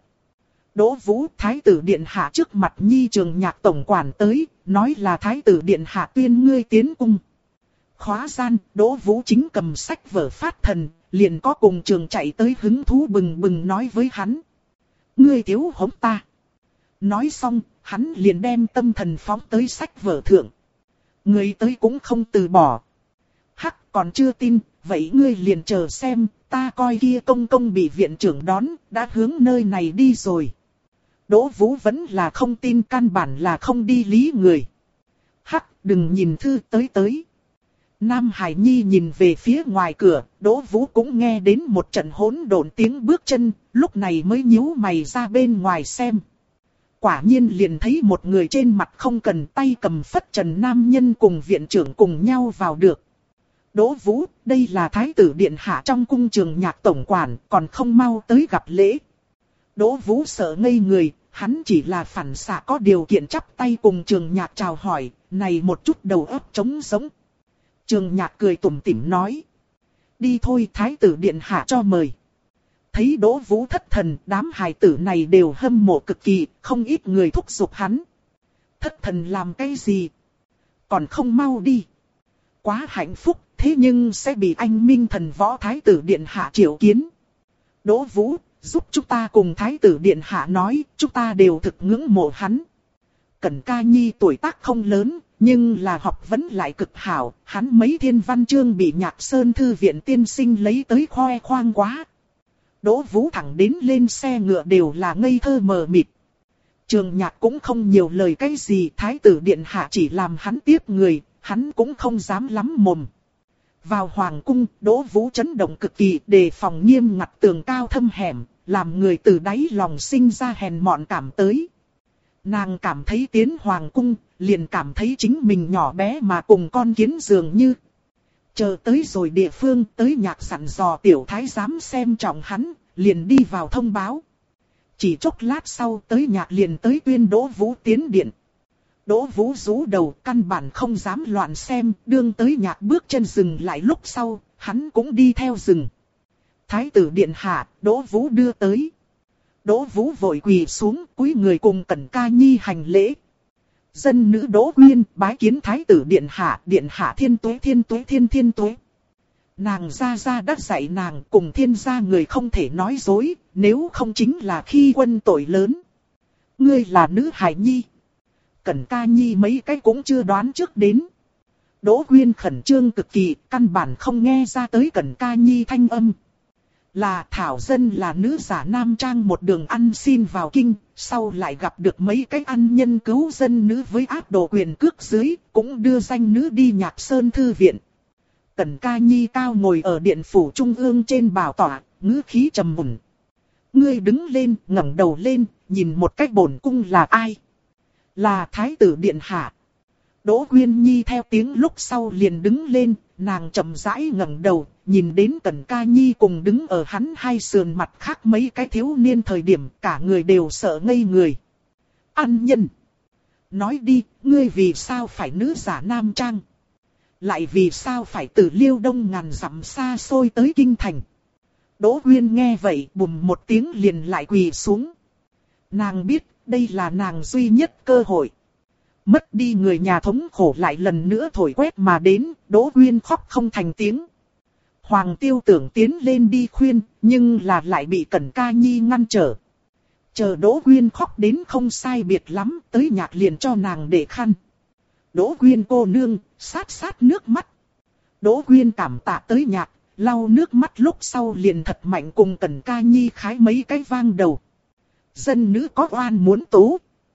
Đỗ Vũ Thái tử Điện Hạ trước mặt Nhi Trường Nhạc tổng quản tới, nói là Thái tử Điện Hạ tuyên ngươi tiến cung. Khóa gian, Đỗ Vũ chính cầm sách vở phát thần, liền có cùng trường chạy tới hứng thú bừng bừng nói với hắn. Ngươi thiếu hống ta. Nói xong, hắn liền đem tâm thần phóng tới sách vở thượng. Ngươi tới cũng không từ bỏ. Hắc còn chưa tin, vậy ngươi liền chờ xem, ta coi kia công công bị viện trưởng đón, đã hướng nơi này đi rồi. Đỗ Vũ vẫn là không tin, căn bản là không đi lý người. Hắc đừng nhìn thư tới. Nam Hải Nhi nhìn về phía ngoài cửa, Đỗ Vũ cũng nghe đến một trận hỗn độn tiếng bước chân, lúc này mới nhíu mày ra bên ngoài xem. Quả nhiên liền thấy một người trên mặt không cần tay cầm phất trần nam nhân cùng viện trưởng cùng nhau vào được. Đỗ Vũ, đây là Thái tử Điện Hạ trong cung Trường Nhạc tổng quản, còn không mau tới gặp lễ. Đỗ Vũ sợ ngây người, hắn chỉ là phản xạ có điều kiện chắp tay cùng Trường Nhạc chào hỏi, này một chút đầu óc trống rỗng. Trường Nhạc cười tủm tỉm nói. Đi thôi, Thái tử Điện Hạ cho mời. Thấy Đỗ Vũ thất thần, đám hài tử này đều hâm mộ cực kỳ, không ít người thúc giục hắn. Thất thần làm cái gì? Còn không mau đi. Quá hạnh phúc, thế nhưng sẽ bị anh Minh Thần Võ Thái tử Điện Hạ triệu kiến. Đỗ Vũ, giúp chúng ta cùng Thái tử Điện Hạ nói, chúng ta đều thực ngưỡng mộ hắn. Cẩn Ca Nhi tuổi tác không lớn, nhưng là học vấn lại cực hảo, hắn mấy thiên văn chương bị Nhạc Sơn Thư viện tiên sinh lấy tới khoe khoang quá. Đỗ Vũ thẳng đến lên xe ngựa đều là ngây thơ mờ mịt. Trường Nhạc cũng không nhiều lời cái gì, thái tử điện hạ chỉ làm hắn tiếp người, hắn cũng không dám lắm mồm. Vào hoàng cung, Đỗ Vũ chấn động cực kỳ, đề phòng nghiêm ngặt tường cao thâm hẻm, làm người từ đáy lòng sinh ra hèn mọn cảm tới. Nàng cảm thấy tiến hoàng cung, liền cảm thấy chính mình nhỏ bé mà cùng con kiến dường như. Chờ tới rồi địa phương, tới Nhạc sẵn dò tiểu thái giám xem trọng hắn, liền đi vào thông báo. Chỉ chốc lát sau tới Nhạc liền tới tuyên Đỗ Vũ tiến điện. Đỗ Vũ rũ đầu, căn bản không dám loạn xem, đương tới Nhạc bước chân dừng lại lúc sau, hắn cũng đi theo dừng. Thái tử điện hạ, Đỗ Vũ đưa tới. Đỗ Vũ vội quỳ xuống, cúi người cùng Cẩn Ca Nhi hành lễ. Dân nữ Đỗ Quyên bái kiến thái tử điện hạ thiên tuế thiên tuế thiên thiên tuế. Nàng gia đã dạy nàng cùng thiên gia người không thể nói dối, nếu không chính là khi quân tội lớn. Ngươi là nữ hài nhi. Cẩn Ca Nhi mấy cái cũng chưa đoán trước đến. Đỗ Quyên khẩn trương cực kỳ, căn bản không nghe ra tới Cẩn Ca Nhi thanh âm. Là Thảo Dân là nữ giả nam trang một đường ăn xin vào kinh, sau lại gặp được mấy cái ăn nhân cứu dân nữ với áp đồ quyền cước dưới, cũng đưa danh nữ đi Nhạc Sơn Thư viện. Cẩn Ca Nhi cao ngồi ở điện phủ trung ương trên bảo tọa, ngữ khí trầm mùn. Ngươi đứng lên, ngẩng đầu lên, nhìn một cách bổn cung là ai? Là thái tử điện hạ. Đỗ Quyên Nhi theo tiếng lúc sau liền đứng lên, nàng chậm rãi ngẩng đầu, nhìn đến Cẩn Ca Nhi cùng đứng ở hắn hai sườn mặt khác mấy cái thiếu niên thời điểm cả người đều sợ ngây người. Ăn nhân! Nói đi, ngươi vì sao phải nữ giả nam trang? Lại vì sao phải từ Liêu Đông ngàn dặm xa xôi tới kinh thành? Đỗ Quyên nghe vậy bùm một tiếng liền lại quỳ xuống. Nàng biết đây là nàng duy nhất cơ hội. Mất đi người nhà thống khổ lại lần nữa thổi quét mà đến, Đỗ Quyên khóc không thành tiếng. Hoàng Tiêu tưởng tiến lên đi khuyên, nhưng là lại bị Cẩn Ca Nhi ngăn trở. Chờ Đỗ Quyên khóc đến không sai biệt lắm, tới Nhạc liền cho nàng để khăn. Đỗ Quyên cô nương, sát sát nước mắt. Đỗ Quyên cảm tạ tới Nhạc, lau nước mắt lúc sau liền thật mạnh cùng Cẩn Ca Nhi khái mấy cái vang đầu. Dân nữ có oan muốn tố.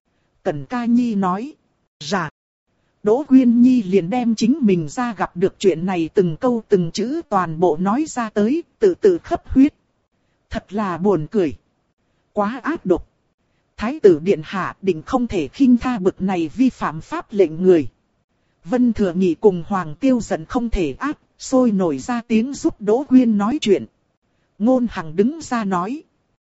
Cẩn Ca Nhi nói. Dạ. Đỗ Quyên Nhi liền đem chính mình ra gặp được chuyện này từng câu từng chữ toàn bộ nói ra tới, tự tự khấp huyết. Thật là buồn cười. Quá ác độc. Thái tử điện hạ định không thể khinh tha bực này vi phạm pháp lệnh người. Vân Thừa Nghị cùng Hoàng Tiêu giận không thể áp, sôi nổi ra tiếng giúp Đỗ Quyên nói chuyện. Ngôn Hằng đứng ra nói.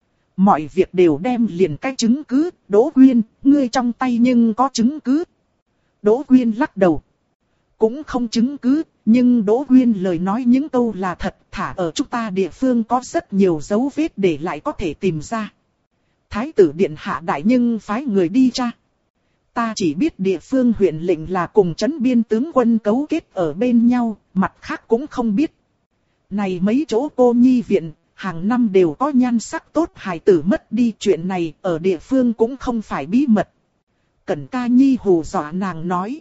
Mọi việc đều đem liền cái chứng cứ, Đỗ Quyên, ngươi trong tay nhưng có chứng cứ. Đỗ Quyên lắc đầu. Cũng không chứng cứ, nhưng Đỗ Quyên lời nói những câu là thật, thả ở chúng ta địa phương có rất nhiều dấu vết để lại có thể tìm ra. Thái tử điện hạ đại nhưng phái người đi tra. Ta chỉ biết địa phương huyện lệnh là cùng trấn biên tướng quân cấu kết ở bên nhau, mặt khác cũng không biết. Này mấy chỗ cô nhi viện, hàng năm đều có nhan sắc tốt hài tử mất đi, chuyện này ở địa phương cũng không phải bí mật. Cẩn Ca Nhi hù dọa nàng nói.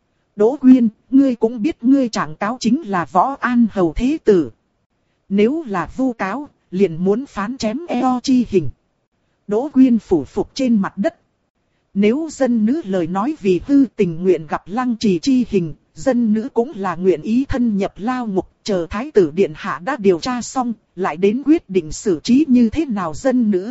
Đỗ Quyên, ngươi cũng biết ngươi trạng cáo chính là Võ An Hầu thế tử. Nếu là vu cáo, liền muốn phán chém eo chi hình. Đỗ Quyên phủ phục trên mặt đất. Nếu dân nữ lời nói vì hư tình nguyện gặp Lăng Trì chi hình, dân nữ cũng là nguyện ý thân nhập lao ngục, chờ thái tử điện hạ đã điều tra xong, lại đến quyết định xử trí như thế nào dân nữ.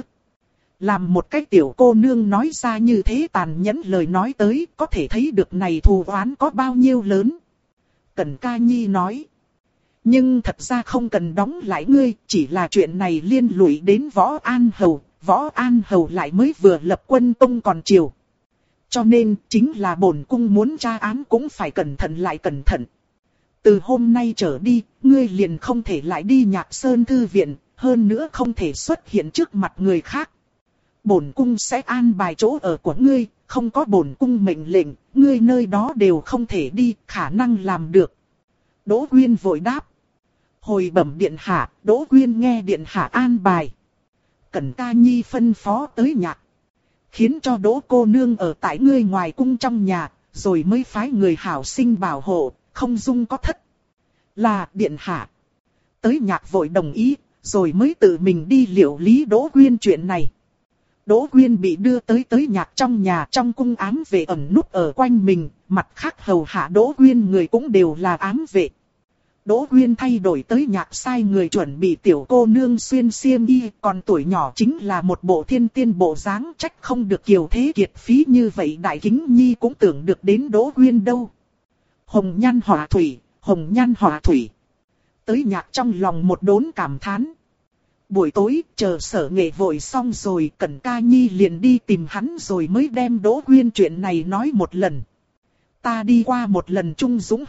Làm một cái tiểu cô nương nói ra như thế tàn nhẫn lời nói tới, có thể thấy được này thù oán có bao nhiêu lớn. Cẩn Ca Nhi nói. Nhưng thật ra không cần đóng lại ngươi, chỉ là chuyện này liên lụy đến Võ An Hầu. Võ An Hầu lại mới vừa lập quân tông còn chiều. Cho nên, chính là bổn cung muốn tra án cũng phải cẩn thận lại cẩn thận. Từ hôm nay trở đi, ngươi liền không thể lại đi Nhạc Sơn Thư viện, hơn nữa không thể xuất hiện trước mặt người khác. Bổn cung sẽ an bài chỗ ở của ngươi, không có bổn cung mệnh lệnh, ngươi nơi đó đều không thể đi, khả năng làm được. Đỗ Quyên vội đáp. Hồi bẩm điện hạ, Đỗ Quyên nghe điện hạ an bài. Cẩn Ca Nhi phân phó tới Nhạc. khiến cho Đỗ cô nương ở tại ngươi ngoài cung trong nhà, rồi mới phái người hảo sinh bảo hộ, không dung có thất. Là điện hạ. Tới Nhạc vội đồng ý, rồi mới tự mình đi liệu lý Đỗ Quyên chuyện này. Đỗ Quyên bị đưa tới Nhạc trong nhà, trong cung ám vệ ẩn núp ở quanh mình, mặt khác hầu hạ Đỗ Quyên người cũng đều là ám vệ. Đỗ Quyên thay đổi tới Nhạc sai người chuẩn bị tiểu cô nương xuyên xiêm y, còn tuổi nhỏ chính là một bộ thiên tiên bộ dáng, trách không được kiều thế kiệt phí như vậy. Đại Kính Nhi cũng tưởng được đến Đỗ Quyên đâu. Hồng nhan họa thủy, hồng nhan họa thủy. Tới Nhạc trong lòng một đốn cảm thán. Buổi tối, chờ Sở Nghệ vội xong rồi, Cẩn Ca Nhi liền đi tìm hắn rồi mới đem Đỗ Quyên chuyện này nói một lần. Ta đi qua một lần Trung Dũng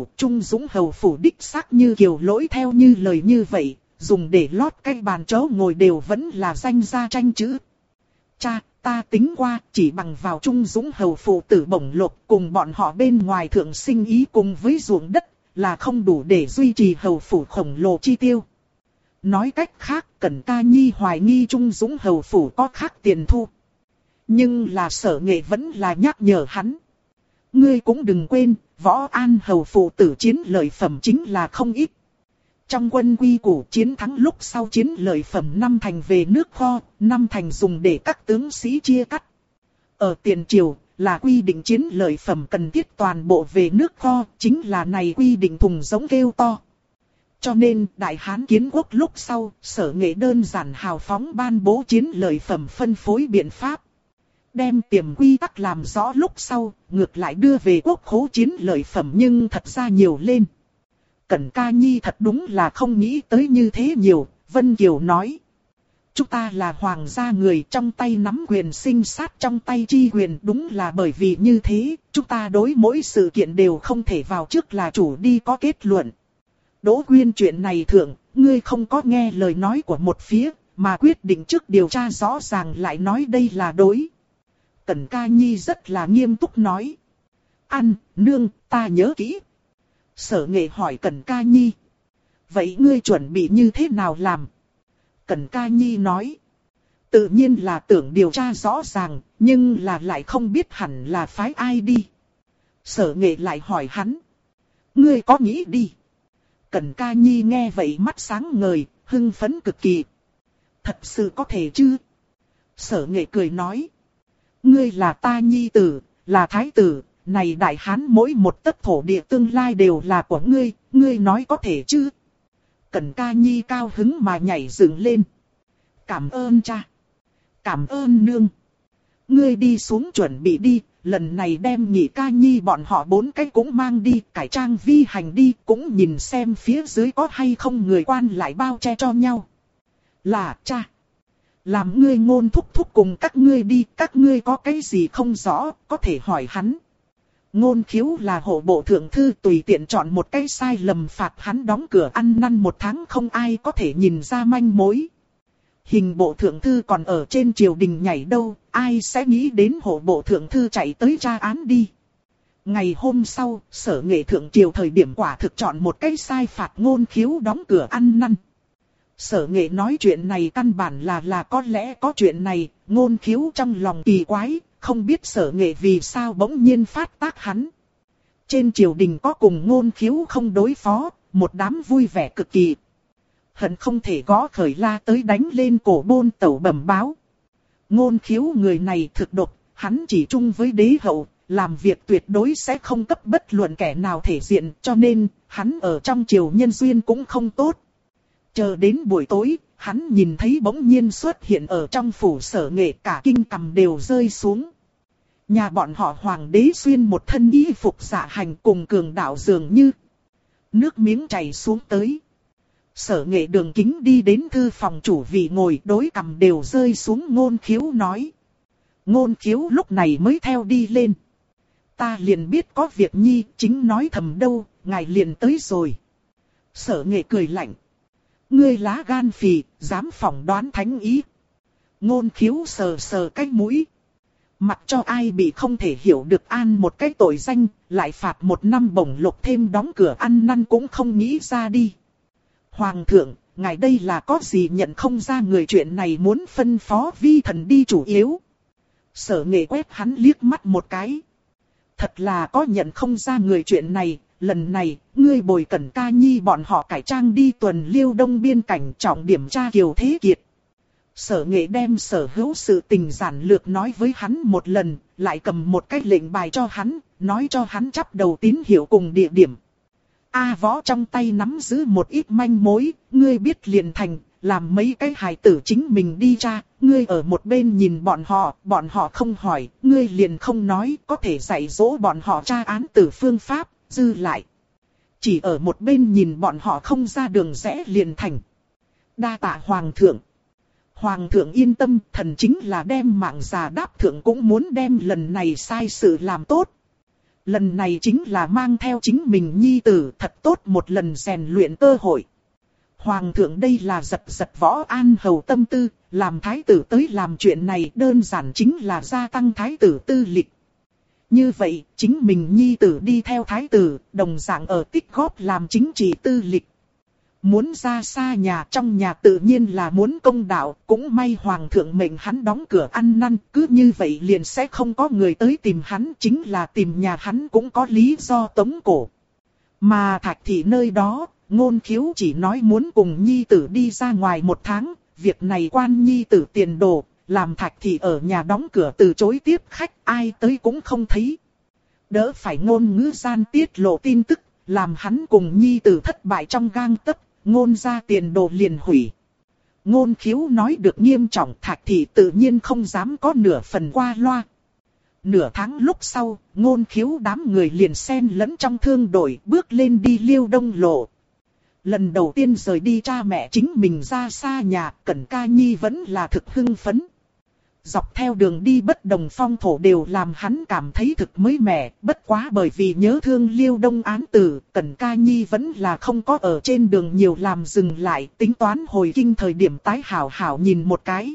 Hầu Phủ đích xác như Kiều Lỗi theo như lời như vậy, dùng để lót cái bàn chỗ ngồi đều vẫn là danh gia tranh chữ. Cha, ta tính qua, chỉ bằng vào Trung Dũng Hầu Phủ tử bổng lộc cùng bọn họ bên ngoài thượng sinh ý cùng với ruộng đất, là không đủ để duy trì Hầu Phủ khổng lồ chi tiêu. Nói cách khác, Cẩn Ca Nhi hoài nghi Trung Dũng Hầu Phủ có khác tiền thu. Nhưng là Sở Nghệ vẫn là nhắc nhở hắn. Ngươi cũng đừng quên, Võ An Hầu Phủ tử chiến lợi phẩm chính là không ít. Trong quân quy củ chiến thắng lúc sau chiến lợi phẩm 5 thành về nước kho, 5 thành dùng để các tướng sĩ chia cắt. Ở tiền triều, là quy định chiến lợi phẩm cần thiết toàn bộ về nước kho, chính là này quy định thùng giống kêu to. Cho nên, Đại Hán kiến quốc lúc sau, Sở Nghệ đơn giản hào phóng ban bố chiến lợi phẩm phân phối biện pháp. Đem tiềm quy tắc làm rõ lúc sau, ngược lại đưa về quốc khố chiến lợi phẩm nhưng thật ra nhiều lên. Cẩn Ca Nhi thật đúng là không nghĩ tới như thế nhiều, Vân Kiều nói. Chúng ta là hoàng gia người, trong tay nắm quyền sinh sát trong tay chi quyền, đúng là bởi vì như thế, chúng ta đối mỗi sự kiện đều không thể vào trước là chủ đi có kết luận. Đỗ Quyên chuyện này thượng, ngươi không có nghe lời nói của một phía, mà quyết định trước điều tra rõ ràng lại nói đây là đối. Cẩn Ca Nhi rất là nghiêm túc nói. Nương, ta nhớ kỹ. Sở Nghệ hỏi Cẩn Ca Nhi. Vậy ngươi chuẩn bị như thế nào làm? Cẩn Ca Nhi nói. Tự nhiên là tưởng điều tra rõ ràng, nhưng là lại không biết hẳn là phái ai đi. Sở Nghệ lại hỏi hắn. Ngươi có nghĩ đi? Cẩn Ca Nhi nghe vậy mắt sáng ngời, hưng phấn cực kỳ. Thật sự có thể chứ? Sở Nghệ cười nói. Ngươi là ta nhi tử, là thái tử, này Đại Hán mỗi một tấc thổ địa tương lai đều là của ngươi, ngươi nói có thể chứ? Cẩn Ca Nhi cao hứng mà nhảy dựng lên. Cảm ơn cha. Cảm ơn nương. Ngươi đi xuống chuẩn bị đi, lần này đem Nhị Ca Nhi bọn họ 4 cái cũng mang đi, cải trang vi hành đi, cũng nhìn xem phía dưới có hay không người quan lại bao che cho nhau. Là cha. Làm ngươi Ngôn thúc thúc cùng các ngươi đi, các ngươi có cái gì không rõ, có thể hỏi hắn. Ngôn Khiếu là hộ bộ thượng thư, tùy tiện chọn một cái sai lầm phạt hắn đóng cửa ăn năn 1 tháng, không ai có thể nhìn ra manh mối. Hình bộ thượng thư còn ở trên triều đình nhảy đâu, ai sẽ nghĩ đến hộ bộ thượng thư chạy tới tra án đi. Ngày hôm sau, Sở Nghệ thượng triều thời điểm quả thực chọn một cái sai phạt Ngôn Khiếu đóng cửa ăn năn. Sở Nghệ nói chuyện này căn bản là có lẽ có chuyện này, Ngôn Khiếu trong lòng kỳ quái, không biết Sở Nghệ vì sao bỗng nhiên phát tác hắn. Trên triều đình có cùng Ngôn Khiếu không đối phó, một đám vui vẻ cực kỳ. Hận không thể gõ khởi la tới đánh lên cổ Bôn Tẩu bẩm báo. Ngôn Khiếu người này thực độc, hắn chỉ chung với đế hậu, làm việc tuyệt đối sẽ không cấp bất luận kẻ nào thể diện, cho nên hắn ở trong triều nhân duyên cũng không tốt. Chờ đến buổi tối, hắn nhìn thấy bỗng nhiên xuất hiện ở trong phủ Sở Nghệ, cả kinh cầm đều rơi xuống. Nhà bọn họ hoàng đế xuyên một thân y phục dạ hành cùng cường đạo dường như. Nước miếng chảy xuống tới. Sở Nghệ đường kính đi đến thư phòng chủ vị ngồi, đối cầm đều rơi xuống. Ngôn Khiếu nói. Ngôn Khiếu lúc này mới theo đi lên. Ta liền biết có việc nhi, chính nói thầm đâu, ngài liền tới rồi. Sở Nghệ cười lạnh. Ngươi lá gan phì, dám phỏng đoán thánh ý. Ngôn Khiếu sờ sờ cái mũi. Mặc cho ai bị không thể hiểu được an một cái tội danh, lại phạt 1 năm bổng lộc thêm đóng cửa ăn năn cũng không nghĩ ra đi. Hoàng thượng, ngài đây là có gì nhận không ra người chuyện này muốn phân phó vi thần đi chủ yếu. Sở Nghệ quét hắn liếc mắt một cái. Thật là có nhận không ra người chuyện này, lần này, ngươi bồi Cẩn Ca Nhi bọn họ cải trang đi tuần Liêu Đông biên cảnh trọng điểm tra Kiều Thế Kiệt. Sở Nghệ đem sở hữu sự tình giản lược nói với hắn một lần, lại cầm một cái lệnh bài cho hắn, nói cho hắn chắp đầu tín hiệu cùng địa điểm. A Võ trong tay nắm giữ một ít manh mối, ngươi biết liền thành, làm mấy cái hài tử chính mình đi tra, ngươi ở một bên nhìn bọn họ không hỏi, ngươi liền không nói, có thể dạy dỗ bọn họ tra án tử phương pháp, dư lại. Chỉ ở một bên nhìn bọn họ không ra đường rẽ liền thành. Đa tạ Hoàng thượng. Hoàng thượng yên tâm, thần chính là đem mạng già đáp thượng cũng muốn đem lần này sai sự làm tốt. Lần này chính là mang theo chính mình nhi tử thật tốt một lần rèn luyện cơ hội. Hoàng thượng đây là giật Võ An Hầu tâm tư, làm thái tử tới làm chuyện này đơn giản chính là gia tăng thái tử tư lịch. Như vậy, chính mình nhi tử đi theo thái tử, đồng dạng ở tích góp làm chính trị tư lịch. Muốn ra xa nhà, trong nhà tự nhiên là muốn công đạo, cũng may Hoàng thượng mệnh hắn đóng cửa ăn năn, cứ như vậy liền sẽ không có người tới tìm hắn, chính là tìm nhà hắn cũng có lý do tống cổ. Mà Thạch Thị nơi đó, Ngôn Khiếu chỉ nói muốn cùng nhi tử đi ra ngoài một tháng, việc này quan nhi tử tiền đồ, làm Thạch Thị ở nhà đóng cửa từ chối tiếp khách, ai tới cũng không thấy. Đỡ phải Ngôn Ngữ gian tiết lộ tin tức, làm hắn cùng nhi tử thất bại trong gang tấc, Ngôn ra tiền đồ liền hủy. Ngôn Khiếu nói được nghiêm trọng, Thạch Thị tự nhiên không dám có nửa phần qua loa. Nửa tháng lúc sau, Ngôn Khiếu đám người liền xen lẫn trong thương đội bước lên đi Liêu Đông lộ. Lần đầu tiên rời đi cha mẹ chính mình ra xa nhà, Cẩn Ca Nhi vẫn là thực hưng phấn. Dọc theo đường đi bất đồng phong thổ đều làm hắn cảm thấy thực mới mẻ, bất quá bởi vì nhớ thương Liêu Đông án tử, Cẩn Ca Nhi vẫn là không có ở trên đường nhiều làm dừng lại, tính toán hồi kinh thời điểm tái hảo nhìn một cái.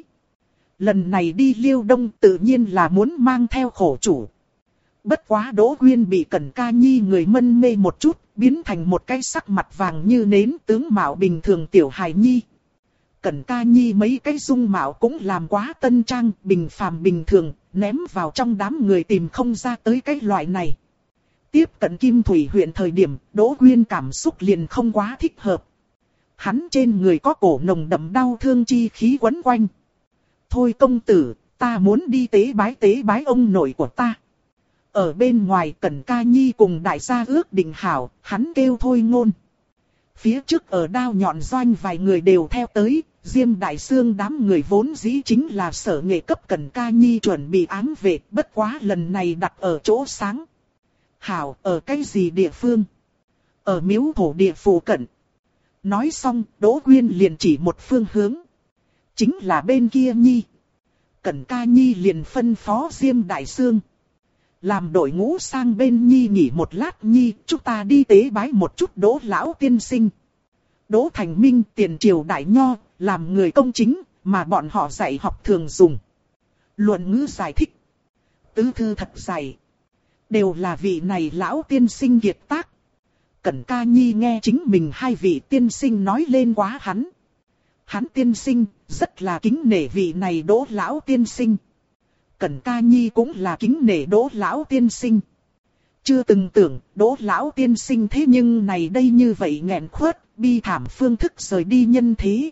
Lần này đi Liêu Đông tự nhiên là muốn mang theo khổ chủ. Bất quá Đỗ Quyên bị Cẩn Ca Nhi người mân mê một chút, biến thành một cái sắc mặt vàng như nến tướng mạo bình thường tiểu hài nhi. Cẩn Ca Nhi mấy cái dung mạo cũng làm quá tân trang, bình phàm bình thường, ném vào trong đám người tìm không ra tới cái loại này. Tiếp cận Kim Thủy huyện thời điểm, Đỗ Quyên cảm xúc liền không quá thích hợp. Hắn trên người có cổ nồng đậm đau thương chi khí quấn quanh. Thôi công tử, ta muốn đi tế bái ông nội của ta. Ở bên ngoài Cẩn Ca Nhi cùng đại gia ước định hảo, hắn kêu Thôi Ngôn. Phía trước ở đao nhọn doanh vài người đều theo tới, Diêm Đại Sương đám người vốn dĩ chính là Sở Nghệ cấp Cẩn Ca Nhi chuẩn bị ám vệ, bất quá lần này đặt ở chỗ sáng. Hảo, ở cái gì địa phương? Ở miếu thổ địa phủ cận. Nói xong, Đỗ Quyên liền chỉ một phương hướng. Chính là bên kia Nhi. Cẩn Ca Nhi liền phân phó Diêm Đại Sương. Làm đội ngũ sang bên Nhi nghỉ một lát Nhi, chúng ta đi tế bái một chút Đỗ lão tiên sinh. Đỗ Thành Minh tiền triều đại nho, làm người công chính, mà bọn họ dạy học thường dùng. Luận ngữ giải thích. Tứ thư thật dày. Đều là vị này lão tiên sinh kiệt tác. Cẩn Ca Nhi nghe chính mình hai vị tiên sinh nói lên quá hắn. Hắn tiên sinh, rất là kính nể vị này Đỗ lão tiên sinh. Cẩn Ca Nhi cũng là kính nể Đỗ lão tiên sinh. Chưa từng tưởng, Đỗ lão tiên sinh thế nhưng này đây như vậy nghẹn khuất, bi thảm phương thức rời đi nhân thế.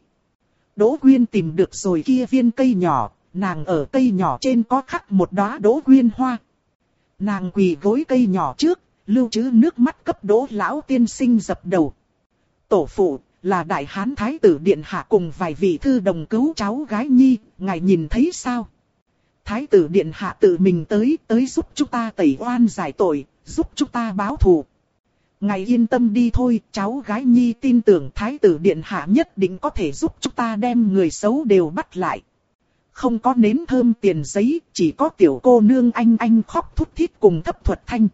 Đỗ Quyên tìm được rồi kia viên cây nhỏ, nàng ở cây nhỏ trên có khắc một đóa Đỗ Quyên hoa. Nàng quỳ gối cây nhỏ trước, lưu trữ nước mắt cấp Đỗ lão tiên sinh dập đầu. Tổ phụ, là Đại Hán Thái tử Điện Hạ cùng vài vị thư đồng cứu cháu gái Nhi, ngài nhìn thấy sao? Thái tử Điện Hạ tự mình tới giúp chúng ta tẩy oan giải tội, giúp chúng ta báo thù. Ngài yên tâm đi thôi, cháu gái Nhi tin tưởng Thái tử Điện Hạ nhất định có thể giúp chúng ta đem người xấu đều bắt lại. Không có nến thơm tiền giấy, chỉ có tiểu cô nương anh khóc thút thít cùng thấp thuật thanh.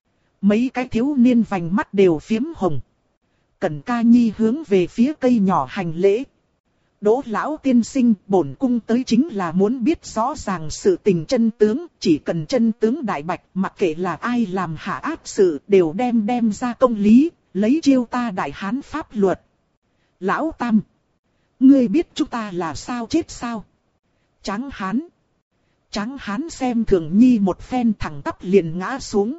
Mấy cái thiếu niên vành mắt đều phiếm hồng. Cẩn Ca Nhi hướng về phía cây nhỏ hành lễ. Đỗ lão tiên sinh, bổn cung tới chính là muốn biết rõ ràng sự tình chân tướng, chỉ cần chân tướng đại bạch, mặc kệ là ai làm hạ ác sự, đều đem ra công lý, lấy chiêu ta Đại Hán pháp luật. Lão Tam, ngươi biết chúng ta là sao chết sao? Tráng Hán. tráng hán xem thường nhi một phen thẳng tắp liền ngã xuống.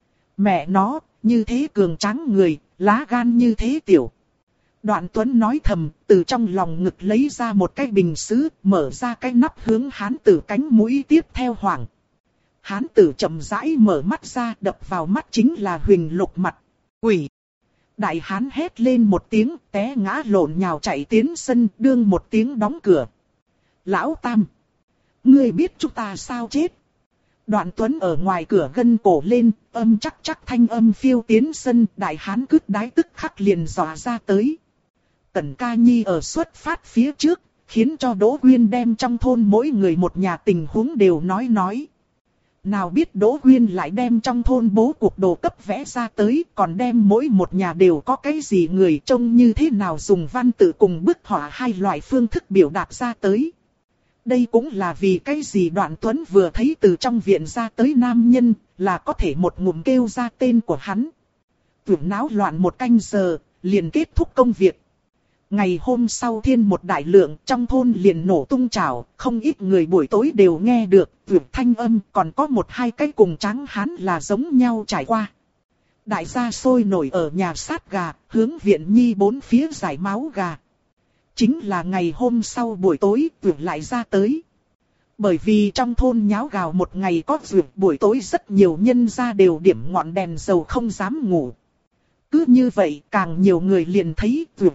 Mẹ nó, như thế cường tráng người, lá gan như thế tiểu. Đoạn Tuấn nói thầm, từ trong lòng ngực lấy ra một cái bình sứ, mở ra cái nắp hướng hán tử cánh mũi tiếp theo hoảng. Hán tử chậm rãi mở mắt ra, đập vào mắt chính là Huỳnh Lục mặt. Quỷ! Đại hán hét lên một tiếng, té ngã lộn nhào chạy tiến sân, đương một tiếng đóng cửa. Lão Tam! Ngươi biết chúng ta sao chết? Đoạn Tuấn ở ngoài cửa gân cổ lên, âm chắc chắc thanh âm phiêu tiến sân, đại hán cứt đái tức khắc liền dò ra tới. Tần Ca Nhi ở xuất phát phía trước, khiến cho Đỗ Quyên đem trong thôn mỗi người một nhà tình huống đều nói. Nào biết Đỗ Quyên lại đem trong thôn bố cuộc đồ cấp vẽ ra tới, còn đem mỗi một nhà đều có cái gì người trông như thế nào dùng văn tự cùng bức họa hai loại phương thức biểu đạt ra tới. Đây cũng là vì cái gì Đoạn Tuấn vừa thấy từ trong viện ra tới nam nhân, là có thể một ngụm kêu ra tên của hắn. Tưởng náo loạn một canh giờ, liền kết thúc công việc. Ngày hôm sau thiên một đại lượng, trong thôn liền nổ tung trào, không ít người buổi tối đều nghe được, vượt thanh âm, còn có một hai cái cùng tráng hán là giống nhau trải qua. Đại gia sôi nổi ở nhà sát gà, hướng viện nhi bốn phía giải máu gà. Chính là ngày hôm sau buổi tối, vượt lại ra tới. Bởi vì trong thôn nháo gào một ngày có vượt, buổi tối rất nhiều nhân gia đều điểm ngọn đèn dầu không dám ngủ. Cứ như vậy, càng nhiều người liền thấy vượt.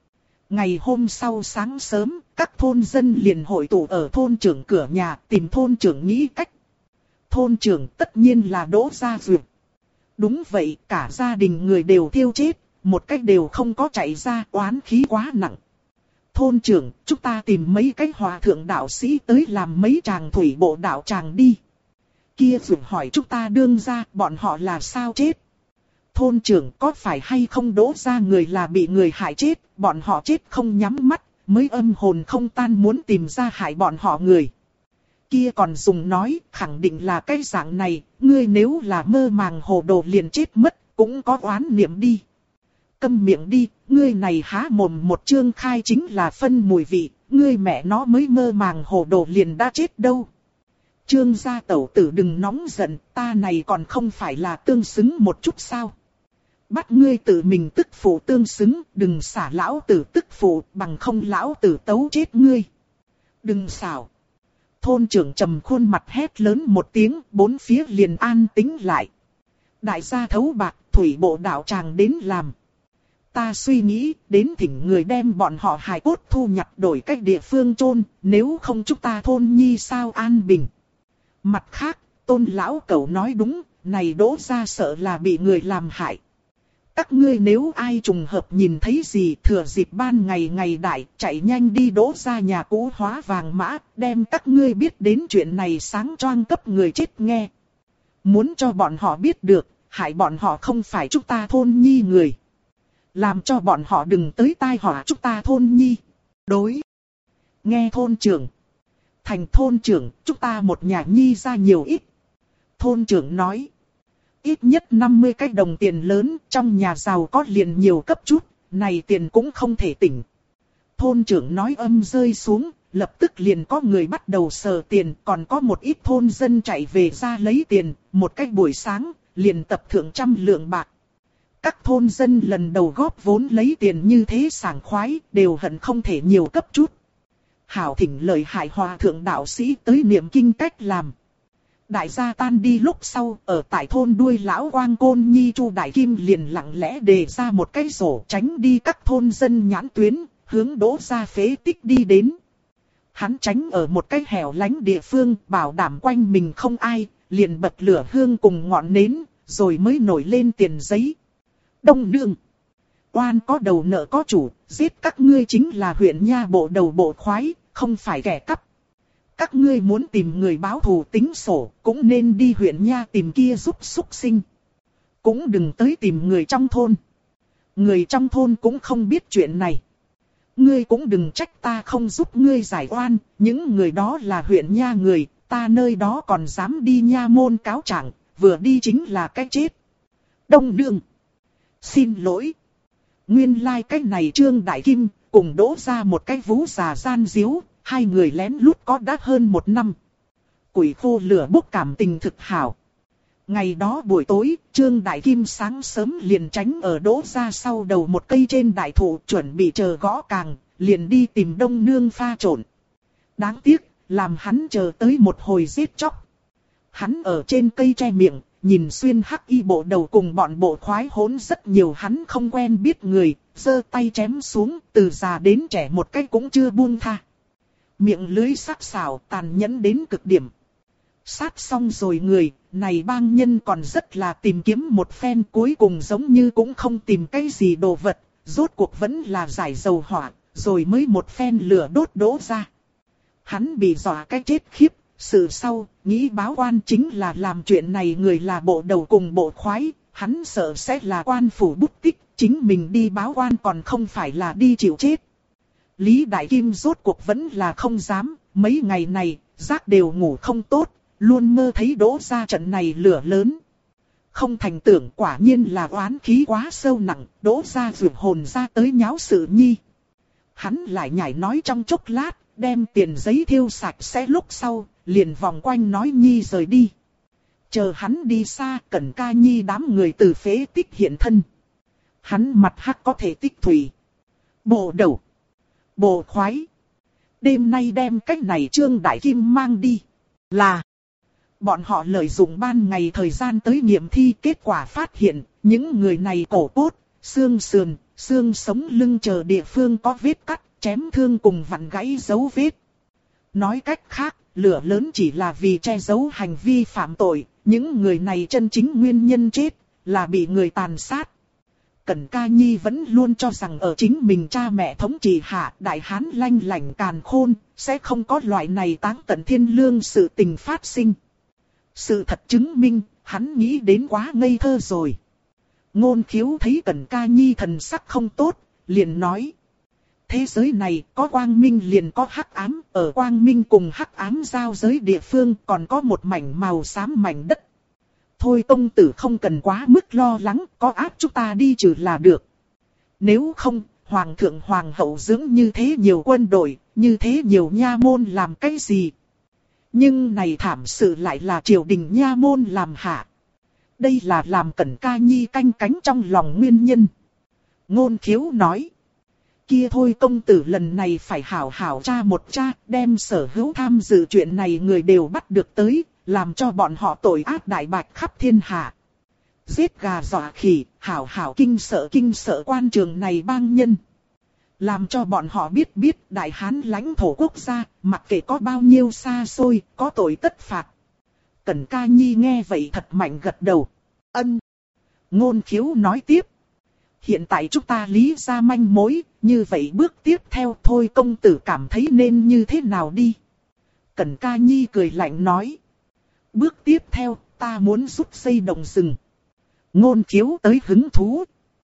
Ngày hôm sau sáng sớm, các thôn dân liền hội tụ ở thôn trưởng cửa nhà tìm thôn trưởng nghĩ cách. Thôn trưởng tất nhiên là Đỗ Gia Duyệt. Đúng vậy, cả gia đình người đều thiêu chết, một cách đều không có chạy ra, oán khí quá nặng. Thôn trưởng, chúng ta tìm mấy cái hòa thượng đạo sĩ tới làm mấy tràng thủy bộ đạo tràng đi. Kia Duyệt hỏi chúng ta đương ra, bọn họ là sao chết? Thôn trưởng có phải hay không Đỗ Gia người là bị người hại chết, bọn họ chết không nhắm mắt, mới âm hồn không tan muốn tìm ra hại bọn họ người. Kia còn dùng nói, khẳng định là cái dạng này, ngươi nếu là mơ màng hồ đồ liền chết mất, cũng có oán niệm đi. Câm miệng đi, ngươi này há mồm một chương khai chính là phân mùi vị, ngươi mẹ nó mới mơ màng hồ đồ liền đã chết đâu. Trương gia tẩu tử đừng nóng giận, ta này còn không phải là tương xứng một chút sao. Bắt ngươi tự mình tức phụ tương xứng, đừng xả lão tử tức phụ, bằng không lão tử tấu chết ngươi. Đừng xảo. Thôn trưởng trầm khuôn mặt hét lớn một tiếng, bốn phía liền an tĩnh lại. Đại gia thấu bạc, thủy bộ đạo tràng đến làm. Ta suy nghĩ, đến thỉnh người đem bọn họ hài cốt thu nhặt đổi cách địa phương chôn, nếu không chúng ta thôn nhi sao an bình. Mặt khác, Tôn lão cẩu nói đúng, này Đỗ Gia sợ là bị người làm hại. Các ngươi nếu ai trùng hợp nhìn thấy gì thừa dịp ban ngày đại chạy nhanh đi Đỗ Gia nhà cũ hóa vàng mã, đem các ngươi biết đến chuyện này sáng choang cấp người chết nghe. Muốn cho bọn họ biết được, hại bọn họ không phải chúng ta thôn nhi người. Làm cho bọn họ đừng tới tai họa chúng ta thôn nhi. Đối. Nghe thôn trưởng. Thành thôn trưởng, chúng ta một nhà nhi ra nhiều ít. Thôn trưởng nói. Ít nhất 50 cái đồng tiền lớn, trong nhà giàu có liền nhiều cấp chút, này tiền cũng không thể tỉnh. Thôn trưởng nói âm rơi xuống, lập tức liền có người bắt đầu sờ tiền, còn có một ít thôn dân chạy về ra lấy tiền, một cách buổi sáng, liền tập thượng 100 lượng bạc. Các thôn dân lần đầu góp vốn lấy tiền như thế sảng khoái, đều hận không thể nhiều cấp chút. Hảo thỉnh lời hại hòa thượng đạo sĩ tới niệm kinh cách làm. Đại gia tan đi lúc sau, ở tại thôn đuôi lão quang côn nhi Chu Đại Kim liền lặng lẽ đề ra một cái rổ tránh đi các thôn dân nhãn tuyến, hướng Đỗ Gia phế tích đi đến. Hắn tránh ở một cái hẻo lánh địa phương, bảo đảm quanh mình không ai, liền bật lửa hương cùng ngọn nến, rồi mới nổi lên tiền giấy. Đông nương! Oan có đầu nợ có chủ, giết các ngươi chính là huyện nha bộ đầu bộ khoái, không phải kẻ cắp. Các ngươi muốn tìm người báo thù tính sổ, cũng nên đi huyện nha tìm kia giúp súc sinh. Cũng đừng tới tìm người trong thôn. Người trong thôn cũng không biết chuyện này. Ngươi cũng đừng trách ta không giúp ngươi giải oan, những người đó là huyện nha người, ta nơi đó còn dám đi nha môn cáo trạng, vừa đi chính là cái chết. Đông nương! Xin lỗi! Nguyên lai cái này Trương Đại Kim, cùng Đỗ Gia một cái vú già gian díu. Hai người lén lút có đã hơn 1 năm. Củi khô lửa bốc cảm tình thực hảo. Ngày đó buổi tối, Trương Đại Kim sáng sớm liền tránh ở Đỗ gia sau đầu một cây trên đại thụ chuẩn bị chờ gõ càng, liền đi tìm Đông Nương pha trộn. Đáng tiếc, làm hắn chờ tới một hồi giết chóc. Hắn ở trên cây che miệng, nhìn xuyên hắc y bộ đầu cùng bọn bộ khoái hỗn rất nhiều hắn không quen biết người, giơ tay chém xuống, từ già đến trẻ một cái cũng chưa buông tha. Miệng lưới sắc sảo tàn nhẫn đến cực điểm. Sát xong rồi người, này bang nhân còn rất là tìm kiếm một phen, cuối cùng giống như cũng không tìm cái gì đồ vật, rốt cuộc vẫn là giải dầu hỏa, rồi mới một phen lửa đốt Đỗ ra. Hắn bị dọa cái chết khiếp, sự sau, nghĩ báo quan chính là làm chuyện này người là bộ đầu cùng bộ khoái, hắn sợ sẽ là quan phủ bút tích, chính mình đi báo quan còn không phải là đi chịu chết. Lý Đại Kim rốt cuộc vẫn là không dám, mấy ngày này, giác đều ngủ không tốt, luôn mơ thấy Đỗ ra trận này lửa lớn. Không thành tưởng quả nhiên là oán khí quá sâu nặng, Đỗ ra vượt hồn ra tới nháo sự nhi. Hắn lại nhảy nói trong chốc lát, đem tiền giấy thiêu sạch sẽ lúc sau, liền vòng quanh nói nhi rời đi. Chờ hắn đi xa, Cẩn Ca Nhi đám người từ phế tích hiện thân. Hắn mặt hắc có thể tích thủy. Bộ đầu, bộ khoái, đêm nay đem cách này Trương Đại Kim mang đi. Là, bọn họ lợi dụng ban ngày thời gian tới nghiệm thi, kết quả phát hiện, những người này cổ cốt, xương sườn, xương sống lưng chờ địa phương có vết cắt, chém thương cùng vặn gãy dấu vết. Nói cách khác, lửa lớn chỉ là vì che giấu hành vi phạm tội, những người này chân chính nguyên nhân chết, là bị người tàn sát. Cẩn Ca Nhi vẫn luôn cho rằng ở chính mình cha mẹ thống trị hạ, đại hán lanh lảnh càn khôn, sẽ không có loại này táng tận thiên lương sự tình phát sinh. Sự thật chứng minh, hắn nghĩ đến quá ngây thơ rồi. Ngôn Khiếu thấy Cẩn Ca Nhi thần sắc không tốt, liền nói. Thế giới này có quang minh liền có hắc ám, ở quang minh cùng hắc ám giao giới địa phương còn có một mảnh màu xám mảnh đất. Thôi công tử không cần quá mức lo lắng, có áp chúng ta đi trừ là được. Nếu không, hoàng thượng hoàng hậu dưỡng như thế nhiều quân đội, như thế nhiều nha môn làm cái gì? Nhưng này thảm sự lại là triều đình nha môn làm hạ. Đây là làm Cẩn Ca Nhi canh cánh trong lòng nguyên nhân. Ngôn Khiếu nói. Kia thôi công tử lần này phải hảo hảo tra một tra, đem sở hữu tham dự chuyện này người đều bắt được tới, làm cho bọn họ tội ác đại bạch khắp thiên hạ. Giết gà dọa khỉ, hảo hảo kinh sợ quan trường này bang nhân. Làm cho bọn họ biết đại hán lãnh thổ quốc gia, mặc kệ có bao nhiêu xa xôi, có tội tất phạt. Cẩn Ca Nhi nghe vậy thật mạnh gật đầu. Ân. Ngôn Khiếu nói tiếp. Hiện tại chúng ta lý ra manh mối, như vậy bước tiếp theo thôi công tử cảm thấy nên như thế nào đi. Cẩn Ca Nhi cười lạnh nói. Bước tiếp theo, ta muốn rút dây đồng rừng. Ngôn Khiếu tới hứng thú.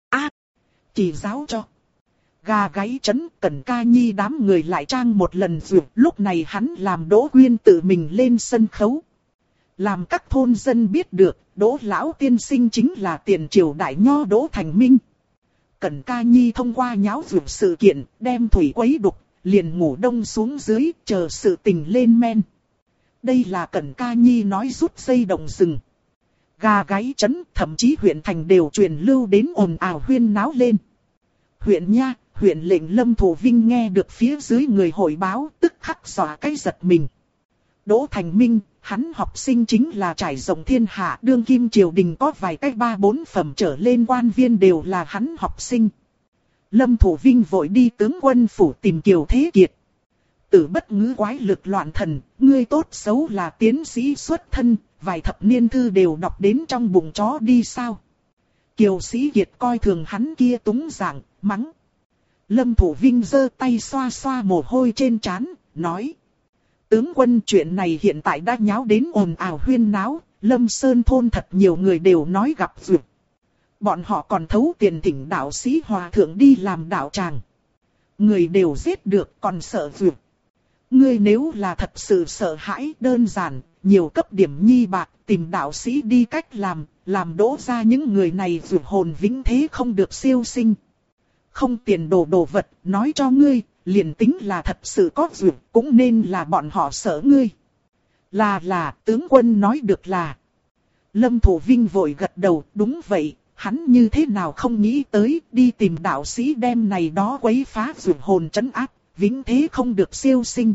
Chỉ giáo cho. Gà gáy chấn, Cẩn Ca Nhi đám người lại trang một lần rồi, lúc này hắn làm Đỗ Quyên tự mình lên sân khấu. Làm các thôn dân biết được, Đỗ lão tiên sinh chính là tiền triều đại nho Đỗ Thành Minh. Cẩn Ca Nhi thông qua nháo vượt sự kiện, đem thủy quấy đục, liền ngủ đông xuống dưới, chờ sự tình lên men. Đây là Cẩn Ca Nhi nói rút dây động rừng. Gà gáy chấn, thậm chí huyện thành đều truyền lưu đến ồn ào huyên náo lên. Huyện nha, huyện lệnh Lâm Thủ Vinh nghe được phía dưới người hội báo, tức khắc dọa cái giật mình. Đỗ Thành Minh, hắn học sinh chính là trải rộng thiên hạ, đương kim triều đình có vài cái 3-4 phẩm trở lên quan viên đều là hắn học sinh. Lâm Thủ Vinh vội đi tướng quân phủ tìm Kiều Thế Kiệt. Tử bất ngữ quái lực loạn thần, ngươi tốt xấu là tiến sĩ xuất thân, vài thập niên thư đều đọc đến trong bụng chó đi sao. Kiều Sĩ Kiệt coi thường hắn kia túng dạng, mắng. Lâm Thủ Vinh giơ tay xoa xoa mồ hôi trên trán, nói. Tướng quân, chuyện này hiện tại đã nháo đến ồn ào huyên náo, Lâm Sơn thôn thật nhiều người đều nói gặp duyệt. Bọn họ còn thấu tiền thỉnh đạo sĩ hòa thượng đi làm đạo tràng. Người đều giết được còn sợ duyệt. Ngươi nếu là thật sự sợ hãi, đơn giản, nhiều cấp điểm nhi bạc, tìm đạo sĩ đi cách làm đỗ ra những người này duyệt hồn vĩnh thế không được siêu sinh. Không tiền đồ vật, nói cho ngươi, liền tính là thật sự có duyệt, cũng nên là bọn họ sợ ngươi. Là, tướng quân nói được là. Lâm Thủ Vinh vội gật đầu, đúng vậy, hắn như thế nào không nghĩ tới, đi tìm đạo sĩ đem này đó quấy phá dược hồn trấn áp, vĩnh thế không được siêu sinh.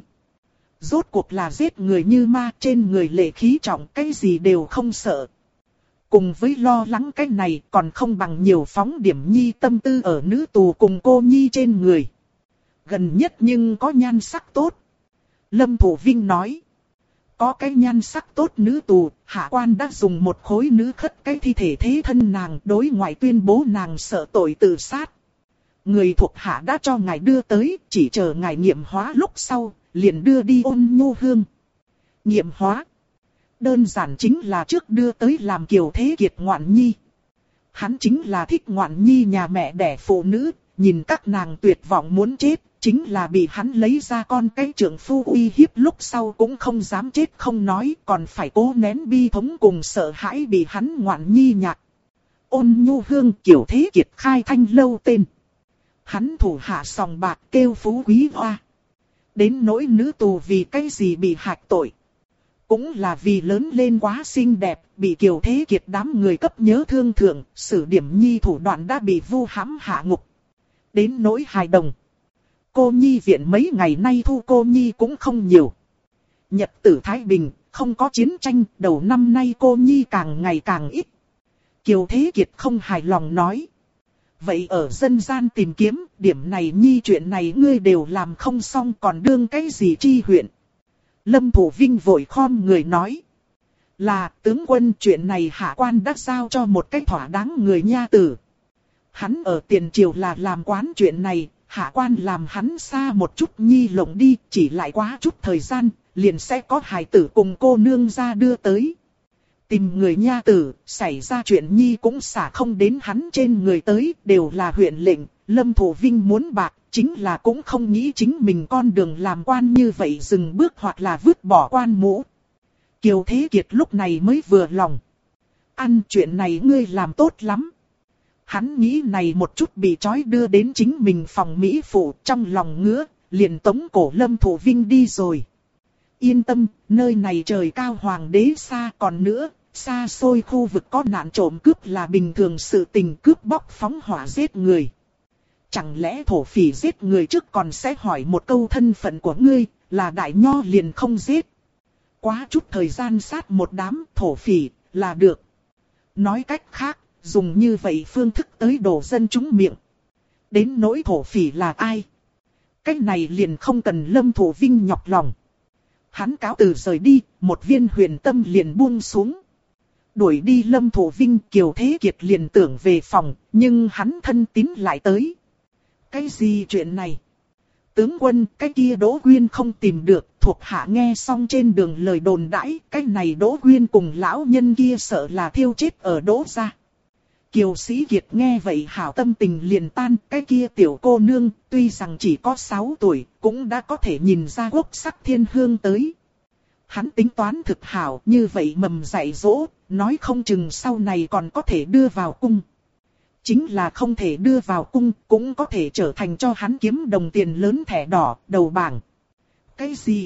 Rốt cuộc là giết người như ma, trên người lệ khí trọng, cái gì đều không sợ. Cùng với lo lắng cái này còn không bằng nhiều phóng điểm nhi tâm tư ở nữ tù cùng cô nhi trên người. Gần nhất nhưng có nhan sắc tốt. Lâm Thủ Vinh nói. Có cái nhan sắc tốt nữ tù, hạ quan đã dùng một khối nữ khất cái thi thể thế thân nàng đối ngoại tuyên bố nàng sợ tội tự sát. Người thuộc hạ đã cho ngài đưa tới, chỉ chờ ngài nghiệm hóa lúc sau, liền đưa đi Ôn Nhu Hương. Nghiệm hóa. Đơn giản chính là trước đưa tới làm Kiều Thế Kiệt ngoạn nhi. Hắn chính là thích ngoạn nhi nhà mẹ đẻ phụ nữ, nhìn các nàng tuyệt vọng muốn chết, chính là bị hắn lấy ra con cái trượng phu uy hiếp lúc sau cũng không dám chết không nói, còn phải cố nén bi thống cùng sợ hãi bị hắn ngoạn nhi nhạc. Ôn Nhu Hương Kiều Thế Kiệt khai thanh lâu tên. Hắn thủ hạ sòng bạc kêu phú quý hoa. Đến nỗi nữ tù vì cái gì bị hạch tội. Cũng là vì lớn lên quá xinh đẹp, bị Kiều Thế Kiệt đám người cấp nhớ thương thượng, sử điểm nhi thủ đoạn đã bị vu hãm hạ ngục. Đến nỗi hài đồng. Cô nhi viện mấy ngày nay thu cô nhi cũng không nhiều. Nhật tử Thái Bình, không có chiến tranh, đầu năm nay cô nhi càng ngày càng ít. Kiều Thế Kiệt không hài lòng nói. Vậy ở dân gian tìm kiếm, điểm này nhi chuyện này ngươi đều làm không xong còn đương cái gì chi huyện. Lâm Thủ Vinh vội khom người nói. Là tướng quân chuyện này hạ quan đã giao cho một cách thỏa đáng người nha tử. Hắn ở tiền triều là làm quán chuyện này, hạ quan làm hắn xa một chút nhi lộng đi, chỉ lại quá chút thời gian, liền sẽ có hài tử cùng cô nương ra đưa tới. Tìm người nha tử, xảy ra chuyện nhi cũng xả không đến hắn trên người tới, đều là huyện lệnh, Lâm Thủ Vinh muốn bạc, chính là cũng không nghĩ chính mình con đường làm quan như vậy dừng bước hoặc là vứt bỏ quan mũ. Kiều Thế Kiệt lúc này mới vừa lòng. Ăn chuyện này ngươi làm tốt lắm. Hắn nghĩ này một chút bị trói đưa đến chính mình phòng mỹ phụ trong lòng ngứa, liền tống cổ Lâm Thủ Vinh đi rồi. Yên tâm, nơi này trời cao hoàng đế xa còn nữa, xa xôi khu vực có nạn trộm cướp là bình thường sự tình cướp bóc phóng hỏa giết người. Chẳng lẽ thổ phỉ giết người trước còn sẽ hỏi một câu thân phận của ngươi, là đại nho liền không giết. Quá chút thời gian sát một đám thổ phỉ là được. Nói cách khác, dùng như vậy phương thức tới đổ dân chúng miệng. Đến nỗi thổ phỉ là ai? Cái này liền không cần Lâm Thủ Vinh nhọc lòng. Hắn cáo từ rời đi, một viên huyền tâm liền buông xuống. Đuổi đi Lâm Thủ Vinh, Kiều Thế Kiệt liền tưởng về phòng, nhưng hắn thân tín lại tới. Cái gì chuyện này? Tướng quân, cái kia Đỗ Quyên không tìm được, thuộc hạ nghe xong trên đường lời đồn đãi, cái này Đỗ Quyên cùng lão nhân kia sợ là thiêu chết ở Đỗ gia. Kiều Sĩ Kiệt nghe vậy hảo tâm tình liền tan, cái kia tiểu cô nương, tuy rằng chỉ có 6 tuổi, cũng đã có thể nhìn ra quốc sắc thiên hương tới. Hắn tính toán thực hảo, như vậy mầm dạy dỗ, nói không chừng sau này còn có thể đưa vào cung. Chính là không thể đưa vào cung, cũng có thể trở thành cho hắn kiếm đồng tiền lớn thẻ đỏ, đầu bảng. Cái gì?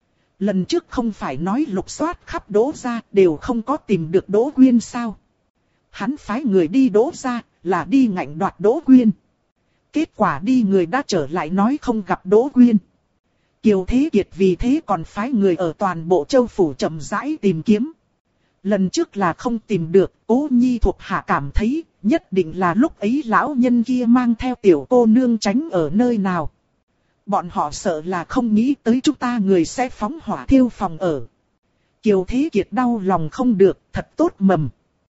Lần trước không phải nói lục soát khắp Đỗ gia đều không có tìm được Đỗ Quyên sao? Hắn phái người đi Đỗ gia là đi ngạnh đoạt Đỗ Quyên. Kết quả đi người đã trở lại nói không gặp Đỗ Quyên. Kiều Thế Kiệt vì thế còn phái người ở toàn bộ châu phủ chậm rãi tìm kiếm. Lần trước là không tìm được, Cố Nhi thuộc hạ cảm thấy nhất định là lúc ấy lão nhân kia mang theo tiểu cô nương tránh ở nơi nào. Bọn họ sợ là không nghĩ tới chúng ta người sẽ phóng hỏa thiêu phòng ở. Kiều Thế Kiệt đau lòng không được, thật tốt mầm.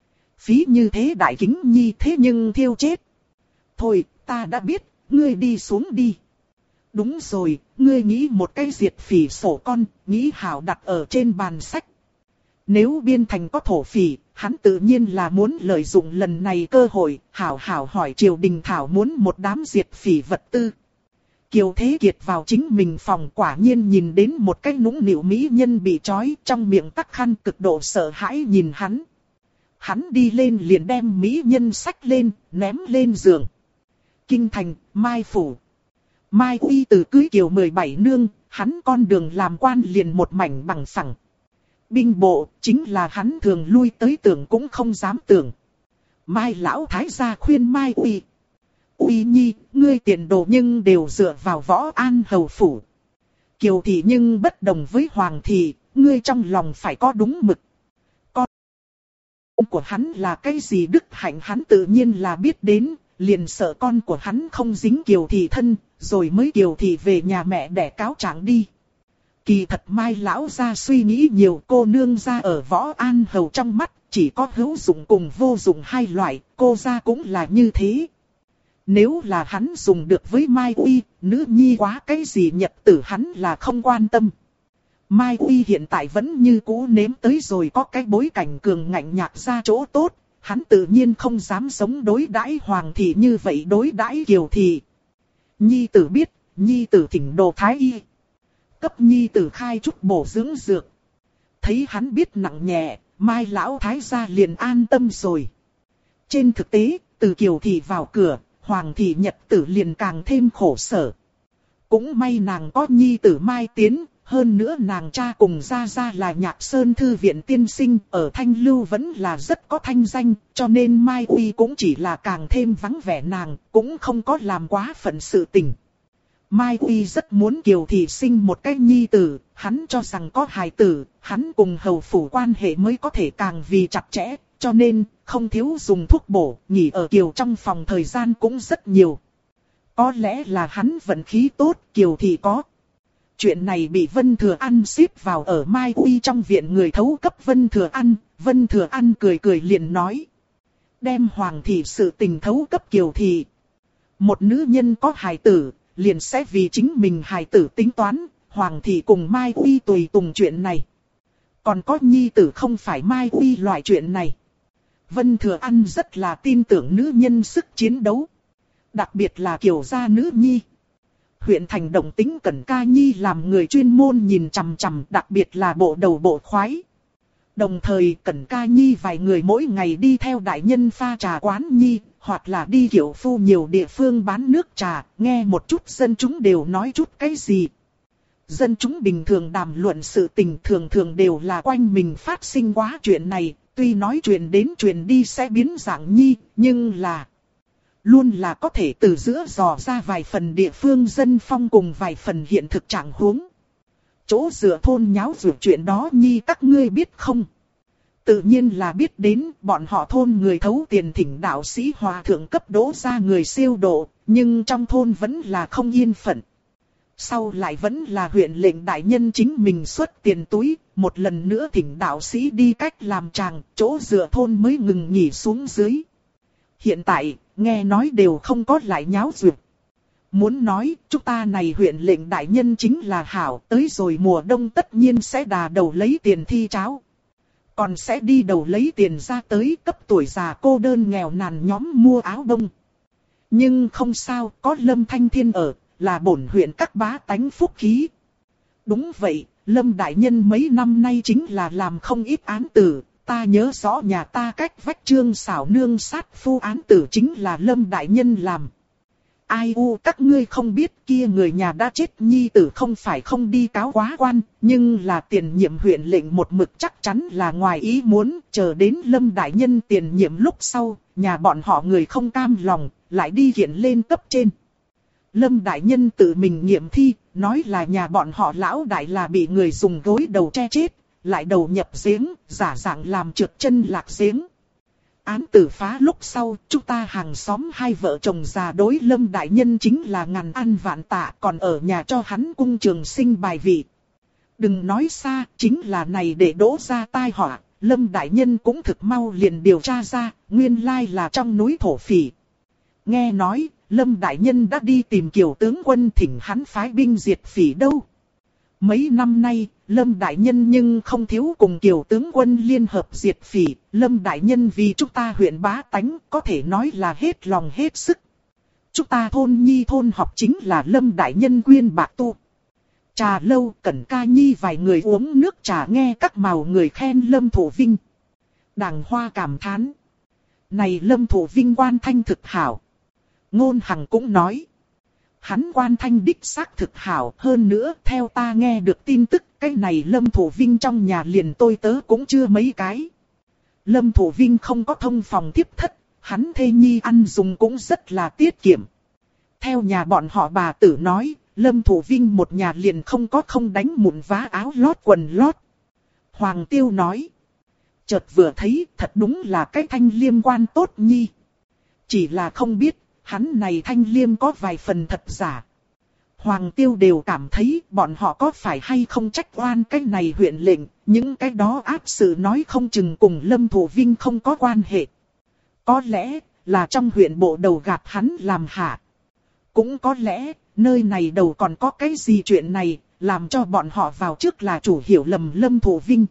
Phí như thế đại kính nhi thế nhưng thiêu chết. Thôi, ta đã biết, ngươi đi xuống đi. Đúng rồi, ngươi nghĩ một cái diệt phỉ sổ con, nghĩ hảo đặt ở trên bàn sách. Nếu biên thành có thổ phỉ, hắn tự nhiên là muốn lợi dụng lần này cơ hội, hảo hỏi triều đình thảo muốn một đám diệt phỉ vật tư. Kiều Thế Kiệt vào chính mình phòng quả nhiên nhìn đến một cái nũng nịu mỹ nhân bị trói trong miệng tắc khăn cực độ sợ hãi nhìn hắn. Hắn đi lên liền đem mỹ nhân xách lên, ném lên giường. Kinh thành, Mai Phủ. Mai Uy từ cưới Kiều 17 nương, hắn con đường làm quan liền một mảnh bằng phẳng. Binh bộ, chính là hắn thường lui tới tưởng cũng không dám tưởng. Mai lão thái gia khuyên Mai Uy. Uy nhi, ngươi tiền đồ nhưng đều dựa vào Võ An hầu phủ. Kiều thị nhưng bất đồng với Hoàng thị, ngươi trong lòng phải có đúng mực. Con của hắn là cái gì đức hạnh hắn tự nhiên là biết đến, liền sợ con của hắn không dính Kiều thị thân, rồi mới Kiều thị về nhà mẹ đẻ cáo trạng đi. Kỳ thật Mai lão gia suy nghĩ nhiều, cô nương gia ở Võ An hầu trong mắt, chỉ có hữu dụng cùng vô dụng hai loại, cô gia cũng là như thế. Nếu là hắn dùng được với Mai Uy, nữ nhi quá cái gì nhật tử hắn là không quan tâm. Mai Uy hiện tại vẫn như cũ nếm tới rồi có cái bối cảnh cường ngạnh nhạc ra chỗ tốt, hắn tự nhiên không dám sống đối đãi Hoàng thị như vậy đối đãi Kiều thị. Nhi tử biết, nhi tử thỉnh đồ thái y. Cấp nhi tử khai chút bổ dưỡng dược. Thấy hắn biết nặng nhẹ, Mai lão thái gia liền an tâm rồi. Trên thực tế, từ Kiều thị vào cửa, Hoàng thị nhật tử liền càng thêm khổ sở. Cũng may nàng có nhi tử Mai Tiến, hơn nữa nàng cha cùng gia gia là Nhạc Sơn thư viện tiên sinh, ở Thanh Lưu vẫn là rất có thanh danh, cho nên Mai Uy cũng chỉ là càng thêm vắng vẻ nàng, cũng không có làm quá phận sự tình. Mai Uy rất muốn Kiều thị sinh một cái nhi tử, hắn cho rằng có hài tử, hắn cùng hầu phủ quan hệ mới có thể càng vì chặt chẽ, cho nên không thiếu dùng thuốc bổ, nghỉ ở Kiều trong phòng thời gian cũng rất nhiều. Có lẽ là hắn vận khí tốt, Kiều thị có. Chuyện này bị Vân Thừa An xếp vào ở Mai Uy trong viện người thấu cấp Vân Thừa An cười cười liền nói. Đem Hoàng thị sự tình thấu cấp Kiều thị. Một nữ nhân có hài tử, liền sẽ vì chính mình hài tử tính toán, Hoàng thị cùng Mai Uy tùy tùng chuyện này. Còn có nhi tử không phải Mai Uy loại chuyện này. Vân Thừa An rất là tin tưởng nữ nhân sức chiến đấu. Đặc biệt là Kiều gia nữ nhi. Huyện thành động tính Cẩn Ca Nhi làm người chuyên môn nhìn chằm chằm, đặc biệt là bộ đầu bộ khoái. Đồng thời Cẩn Ca Nhi vài người mỗi ngày đi theo đại nhân pha trà quán nhi, hoặc là đi kiểu phu nhiều địa phương bán nước trà, nghe một chút dân chúng đều nói chút cái gì. Dân chúng bình thường đàm luận sự tình thường thường đều là quanh mình phát sinh quá chuyện này, tuy nói chuyện đến chuyện đi sẽ biến dạng nhi, nhưng là luôn là có thể từ giữa dò ra vài phần địa phương dân phong cùng vài phần hiện thực trạng huống. Chỗ dựa thôn nháo rượu chuyện đó nhi các ngươi biết không? Tự nhiên là biết đến, bọn họ thôn người thấu tiền thỉnh đạo sĩ hòa thượng cấp đỗ ra người siêu độ, nhưng trong thôn vẫn là không yên phận. Sau lại vẫn là huyện lệnh đại nhân chính mình xuất tiền túi, một lần nữa thỉnh đạo sĩ đi cách làm tràng, chỗ dựa thôn mới ngừng nghỉ xuống dưới. Hiện tại, nghe nói đều không có lại nháo rượu. Muốn nói, chúng ta này huyện lệnh đại nhân chính là hảo, tới rồi mùa đông tất nhiên sẽ đà đầu lấy tiền thi cháo. Còn sẽ đi đầu lấy tiền ra tới cấp tuổi già cô đơn nghèo nàn nhóm mua áo đông. Nhưng không sao, có Lâm Thanh Thiên ở, là bổn huyện các bá tánh phúc khí. Đúng vậy, Lâm đại nhân mấy năm nay chính là làm không ít án tử. Ta nhớ rõ nhà ta cách vách Trương Xảo Nương sát phu án tử chính là Lâm đại nhân làm. Ai u các ngươi không biết kia người nhà đã chết nhi tử không phải không đi cáo quá quan, nhưng là tiền nhiệm huyện lệnh một mực chắc chắn là ngoài ý muốn, chờ đến Lâm đại nhân tiền nhiệm lúc sau, nhà bọn họ người không cam lòng, lại đi kiện lên cấp trên. Lâm đại nhân tự mình nghiệm thi, nói là nhà bọn họ lão đại là bị người dùng gối đầu che chết, lại đầu nhập giếng, giả dạng làm trượt chân lạc giếng. Án tử phá lúc sau, chúng ta hàng xóm hai vợ chồng già đối Lâm đại nhân chính là ngàn ăn vạn tạ, còn ở nhà cho hắn cung trường sinh bài vị. Đừng nói xa, chính là này để đỗ ra tai họa, Lâm đại nhân cũng thực mau liền điều tra ra, nguyên lai là trong núi thổ phỉ. Nghe nói, Lâm đại nhân đã đi tìm Kiều tướng quân thỉnh hắn phái binh diệt phỉ đâu. Mấy năm nay, Lâm đại nhân nhưng không thiếu cùng Kiều tướng quân liên hợp diệt phỉ, Lâm đại nhân vì chúng ta huyện bá tánh có thể nói là hết lòng hết sức. Chúng ta thôn nhi thôn học chính là Lâm đại nhân quyên bạc tu. Trà lâu Cẩn Ca Nhi vài người uống nước trà nghe các màu người khen Lâm Thụ Vinh. Đàng Hoa cảm thán. Này Lâm Thụ Vinh quan thanh thực hảo. Ngôn Hằng cũng nói. hắn quan thanh đích xác thực hảo. Hơn nữa, theo ta nghe được tin tức, cái này Lâm Thủ Vinh trong nhà liền tôi tớ cũng chưa mấy cái. Lâm Thủ Vinh không có thông phòng thiếp thất, hắn thê nhi ăn dùng cũng rất là tiết kiệm. Theo nhà bọn họ bà tử nói, Lâm Thủ Vinh một nhà liền không đánh mụn vá áo lót quần lót. Hoàng Tiêu nói. Chợt vừa thấy thật đúng là cái Thanh Liêm quan tốt nhi. Chỉ là không biết, hắn này Thanh Liêm có vài phần thật giả. Hoàng Tiêu đều cảm thấy bọn họ có phải hay không trách oan cái này huyện lệnh, những cái đó áp sự nói không chừng cùng Lâm Thủ Vinh không có quan hệ. Có lẽ là trong huyện bộ đầu gạt hắn làm hạ. Cũng có lẽ nơi này đầu còn có cái gì chuyện này, làm cho bọn họ vào trước là chủ hiểu lầm Lâm Thủ Vinh.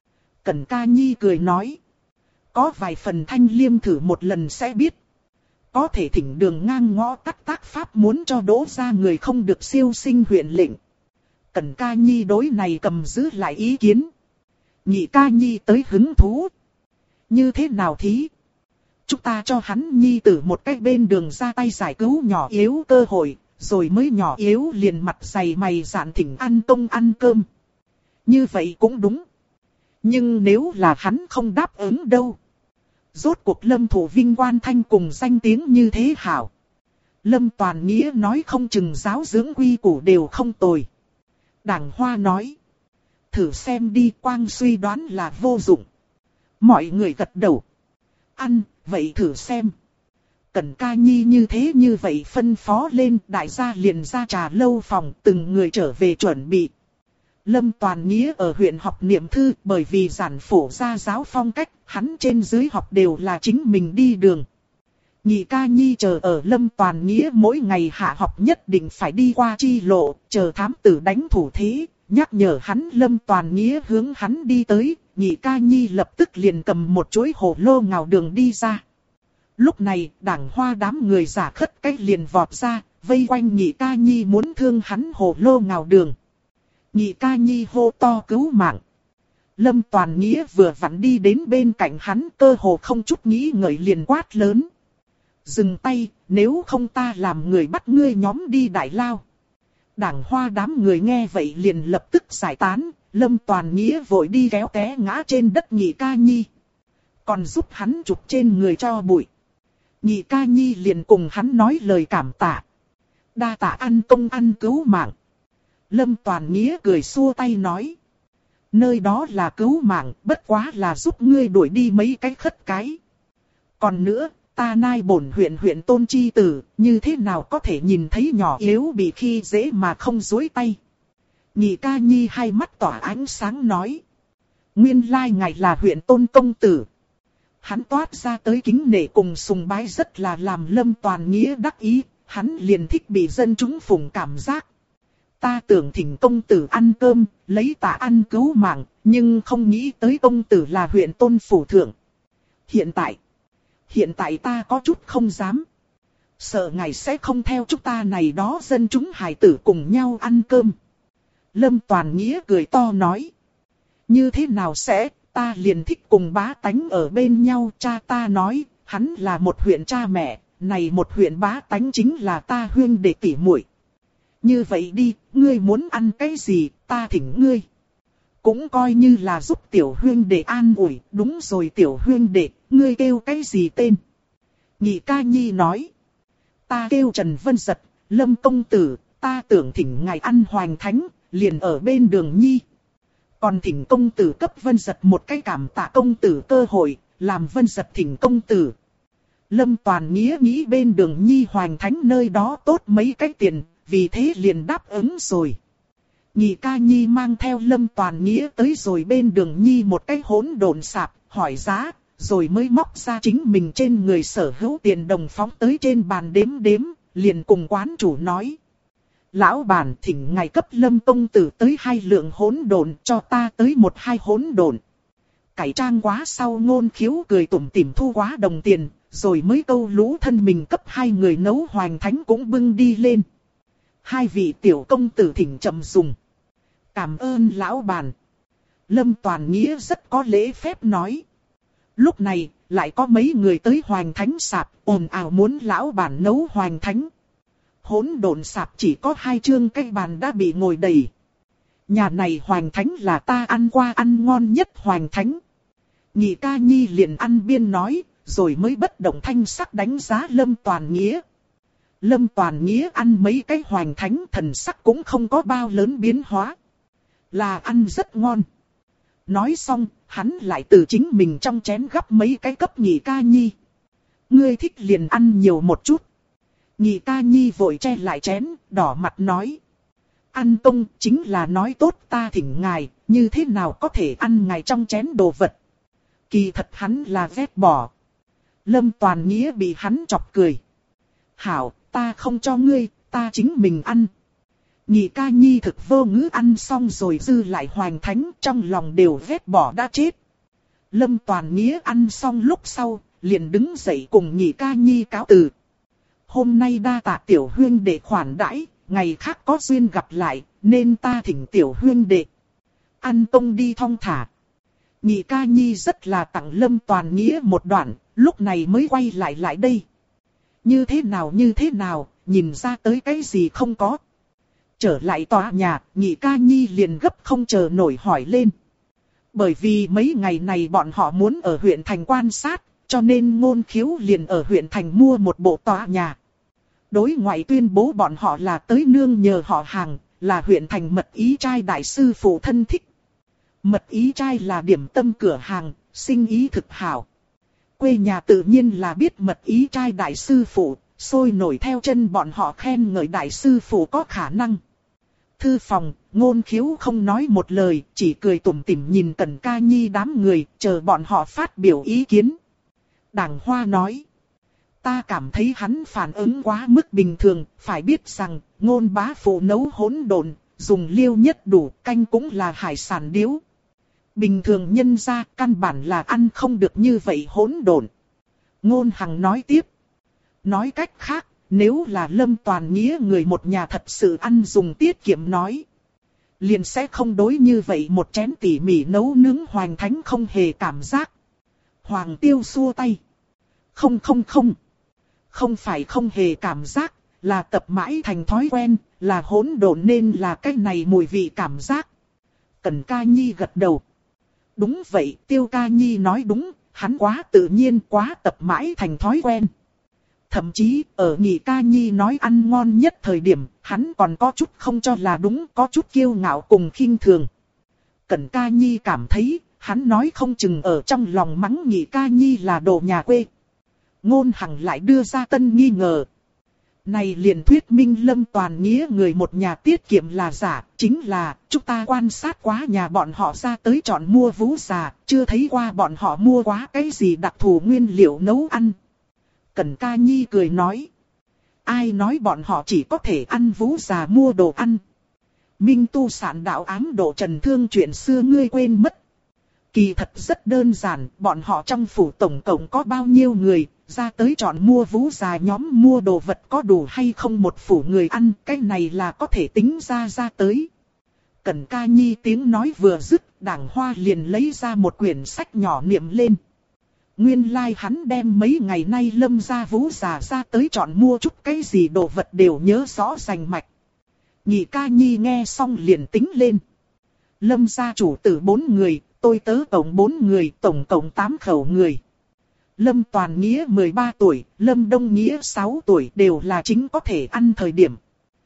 Cẩn Ca Nhi cười nói. Có vài phần Thanh Liêm thử một lần sẽ biết. Có thể thỉnh đường ngang ngõ tắt tác pháp muốn cho đỗ ra người không được siêu sinh huyện lệnh. Cẩn Ca Nhi đối này cầm giữ lại ý kiến. Nhị Ca Nhi tới hứng thú. Như thế nào thí? Chúng ta cho hắn nhi tử một cách bên đường ra tay giải cứu nhỏ yếu cơ hội, rồi mới nhỏ yếu liền mặt dày mày dạn thỉnh ăn công ăn cơm. Như vậy cũng đúng. Nhưng nếu là hắn không đáp ứng đâu. Rốt cuộc Lâm Thủ Vinh quan thanh cùng danh tiếng như thế hảo. Lâm Toàn Nghĩa nói không chừng giáo dưỡng quy củ đều không tồi. Đảng Hoa nói. Thử xem đi, quang suy đoán là vô dụng. Mọi người gật đầu. Ăn, vậy thử xem. Cẩn Ca Nhi như vậy phân phó lên, đại gia liền ra trà lâu phòng, từng người trở về chuẩn bị. Lâm Toàn Nghĩa ở huyện học niệm thư, bởi vì giản phổ ra giáo phong cách, hắn trên dưới học đều là chính mình đi đường. Nhị Ca Nhi chờ ở Lâm Toàn Nghĩa mỗi ngày hạ học nhất định phải đi qua chi lộ, chờ thám tử đánh thủ thế, nhắc nhở hắn. Lâm Toàn Nghĩa hướng hắn đi tới, Nhị Ca Nhi lập tức liền cầm một chuỗi hồ lô ngào đường đi ra. Lúc này, Đảng Hoa đám người giả khất cách liền vọt ra, vây quanh Nhị Ca Nhi muốn thương hắn hồ lô ngào đường. Nhị Ca Nhi hô to cứu mạng. Lâm Toàn Nghĩa vừa vặn đi đến bên cạnh hắn, cơ hồ không chút nghĩ ngợi liền quát lớn. Dừng tay, nếu không ta làm người bắt ngươi nhóm đi đại lao. Đảng Hoa đám người nghe vậy liền lập tức giải tán, Lâm Toàn Nghĩa vội đi kéo té ngã trên đất Nhị Ca Nhi. Còn giúp hắn chụp trên người cho bụi. Nhị Ca Nhi liền cùng hắn nói lời cảm tạ. Đa tạ ăn công ăn cứu mạng. Lâm Toàn Nghĩa cười xua tay nói. Nơi đó là cứu mạng, bất quá là giúp ngươi đuổi đi mấy cái khất cái. Còn nữa, ta nai bổn huyện tôn chi tử, như thế nào có thể nhìn thấy nhỏ yếu bị khi dễ mà không duỗi tay. Nhị Ca Nhi hai mắt tỏa ánh sáng nói. Nguyên lai ngài là huyện tôn công tử. Hắn toát ra tới kính nể cùng sùng bái rất là làm Lâm Toàn Nghĩa đắc ý, hắn liền thích bị dân chúng phụng cảm giác. Ta tưởng thỉnh công tử ăn cơm, lấy tạ ăn cứu mạng, nhưng không nghĩ tới công tử là huyện tôn phủ thượng. Hiện tại ta có chút không dám. Sợ ngài sẽ không theo chúng ta này đó dân chúng hài tử cùng nhau ăn cơm. Lâm Toàn Nghĩa cười to nói. Như thế nào sẽ, ta liền thích cùng bá tánh ở bên nhau. Cha ta nói, hắn là một huyện cha mẹ, này một huyện bá tánh chính là ta huyên đệ tỷ muội. Như vậy đi, ngươi muốn ăn cái gì, ta thỉnh ngươi. Cũng coi như là giúp tiểu huyên đệ an ủi. Đúng rồi tiểu huyên đệ, ngươi kêu cái gì tên? Nhị Ca Nhi nói. Ta kêu Trần Vân Giật, Lâm công tử, ta tưởng thỉnh ngài ăn hoành thánh, liền ở bên đường Nhi. Còn thỉnh công tử cấp Vân Giật một cái cảm tạ công tử cơ hội, làm Vân Giật thỉnh công tử. Lâm Toàn Nghĩa nghĩ bên đường Nhi hoành thánh nơi đó tốt mấy cái tiền, vì thế liền đáp ứng rồi. Nhị Ca Nhi mang theo Lâm Toàn Nghĩa tới rồi bên đường Nhi một cái hỗn độn sạp, hỏi giá, rồi mới móc ra chính mình trên người sở hữu tiền đồng phóng tới trên bàn đếm, liền cùng quán chủ nói. Lão bản thỉnh ngài cấp Lâm công tử tới 2 lượng hỗn độn, cho ta tới 1-2 hỗn độn. Cải trang quá sau Ngôn Khiếu cười tủm tỉm thu quá đồng tiền, rồi mới câu lũ thân mình cấp 2 người nấu hoành thánh cũng bưng đi lên. 2 vị tiểu công tử thỉnh chậm dùng. Cảm ơn lão bản. Lâm Toàn Nghĩa rất có lễ phép nói. Lúc này, lại có mấy người tới hoành thánh sạp, ồn ào muốn lão bản nấu hoành thánh. Hỗn độn sạp chỉ có 2 chương, cái bàn đã bị ngồi đầy. Nhà này hoành thánh là ta ăn qua ăn ngon nhất hoành thánh. Nhị ca nhi liền ăn biên nói, rồi mới bất động thanh sắc đánh giá Lâm Toàn Nghĩa. Lâm Toàn Nghĩa ăn mấy cái hoành thánh, thần sắc cũng không có bao lớn biến hóa. Là ăn rất ngon. Nói xong, hắn lại từ chính mình trong chén gắp mấy cái cấp nhị ca nhi. Ngươi thích liền ăn nhiều một chút. Nhị ca nhi vội che lại chén, đỏ mặt nói. Ăn công chính là nói tốt ta thỉnh ngài, như thế nào có thể ăn ngài trong chén đồ vật. Kỳ thật hắn là ghét bỏ. Lâm Toàn Nghĩa bị hắn chọc cười. Hảo, ta không cho ngươi, ta chính mình ăn. Nhị ca nhi thực vô ngữ ăn xong rồi dư lại hoành thánh, trong lòng đều ghét bỏ đã chết. Lâm Toàn Nghĩa ăn xong lúc sau, liền đứng dậy cùng nhị ca nhi cáo từ. Hôm nay đa tạ tiểu huyên đệ khoản đãi, ngày khác có duyên gặp lại, nên ta thỉnh tiểu huyên đệ. Ăn công đi thong thả. Nhị ca nhi rất là tặng Lâm Toàn Nghĩa một đoạn, lúc này mới quay lại đây. Như thế nào, nhìn ra tới cái gì không có. Trở lại tòa nhà, nhị ca nhi liền gấp không chờ nổi hỏi lên. Bởi vì mấy ngày này bọn họ muốn ở huyện thành quan sát, cho nên Ngôn Khiếu liền ở huyện thành mua một bộ tòa nhà. Đối ngoại tuyên bố bọn họ là tới nương nhờ họ hàng, là huyện thành Mật Ý Trai đại sư phụ thân thích. Mật Ý Trai là điểm tâm cửa hàng, sinh ý thực hảo. Quê nhà tự nhiên là biết Mật Ý Trai đại sư phụ, sôi nổi theo chân bọn họ khen ngợi đại sư phụ có khả năng. Thư phòng, Ngôn Khiếu không nói một lời, chỉ cười tủm tỉm nhìn Cẩn Ca Nhi đám người, chờ bọn họ phát biểu ý kiến. Đàng Hoa nói. Ta cảm thấy hắn phản ứng quá mức bình thường, phải biết rằng, Ngôn bá phụ nấu hỗn độn, dùng liêu nhất đủ, canh cũng là hải sản điếu. Bình thường nhân ra, căn bản là ăn không được như vậy hỗn độn. Ngôn Hằng nói tiếp. Nói cách khác, nếu là Lâm Toàn Nghĩa người một nhà thật sự ăn dùng tiết kiệm nói. Liền sẽ không đối như vậy một chén tỉ mỉ nấu nướng hoành thánh không hề cảm giác. Hoàng Tiêu xua tay. Không. Không phải không hề cảm giác, là tập mãi thành thói quen, là hỗn độn nên là cái này mùi vị cảm giác. Cẩn Ca Nhi gật đầu. Đúng vậy, Tiêu Ca Nhi nói đúng, hắn quá tự nhiên, quá tập mãi thành thói quen. Thậm chí, ở Nhị Ca Nhi nói ăn ngon nhất thời điểm, hắn còn có chút không cho là đúng, có chút kiêu ngạo cùng khinh thường. Cẩn Ca Nhi cảm thấy, hắn nói không chừng ở trong lòng mắng Nhị Ca Nhi là đồ nhà quê. Ngôn Hằng lại đưa ra tân nghi ngờ. Này liền thuyết minh Lâm Toàn Nghĩa người một nhà tiết kiệm là giả, chính là chúng ta quan sát quá nhà bọn họ ra tới chọn mua vú già, chưa thấy qua bọn họ mua quá cái gì đặc thù nguyên liệu nấu ăn. Cẩn Ca Nhi cười nói. Ai nói bọn họ chỉ có thể ăn vú già mua đồ ăn. Minh tu sản đạo ám độ trần thương chuyện xưa ngươi quên mất. Kỳ thật rất đơn giản, bọn họ trong phủ tổng cộng có bao nhiêu người, ra tới chọn mua vú già nhóm mua đồ vật có đủ hay không một phủ người ăn, cái này là có thể tính ra tới. Cẩn Ca Nhi tiếng nói vừa dứt, Đàng Hoa liền lấy ra một quyển sách nhỏ niệm lên. Nguyên lai hắn đem mấy ngày nay Lâm gia vú già ra tới chọn mua chút cái gì đồ vật đều nhớ rõ rành mạch. Nhị Ca Nhi nghe xong liền tính lên. Lâm gia chủ tử 4 người, tôi tớ tổng 4 người, tổng cộng 8 khẩu người. Lâm Toàn Nghĩa 13 tuổi, Lâm Đông Nghĩa 6 tuổi đều là chính có thể ăn thời điểm.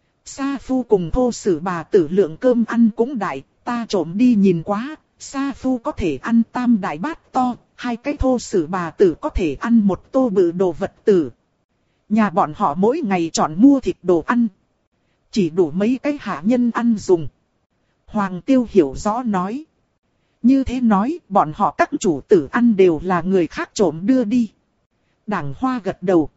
Sa Phu cùng Thô Sử bà tử lượng cơm ăn cũng đại, ta trộm đi nhìn quá, Sa Phu có thể ăn tam đại bát to, 2 cái Thô Sử bà tử có thể ăn một tô bự đồ vật tử. Nhà bọn họ mỗi ngày chọn mua thịt đồ ăn, chỉ đủ mấy cái hạ nhân ăn dùng. Hoàng Tiêu hiểu rõ nói. Như thế nói, bọn họ các chủ tử ăn đều là người khác trộm đưa đi. Đàng Hoa gật đầu.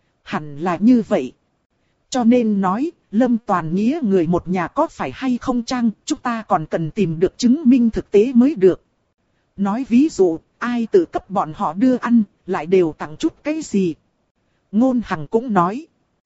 Hẳn là như vậy. Cho nên nói, Lâm Toàn Nghĩa người một nhà có phải hay không chăng, chúng ta còn cần tìm được chứng minh thực tế mới được. Nói ví dụ, ai tự cấp bọn họ đưa ăn, lại đều tặng chút cái gì. Ngôn Hằng cũng nói.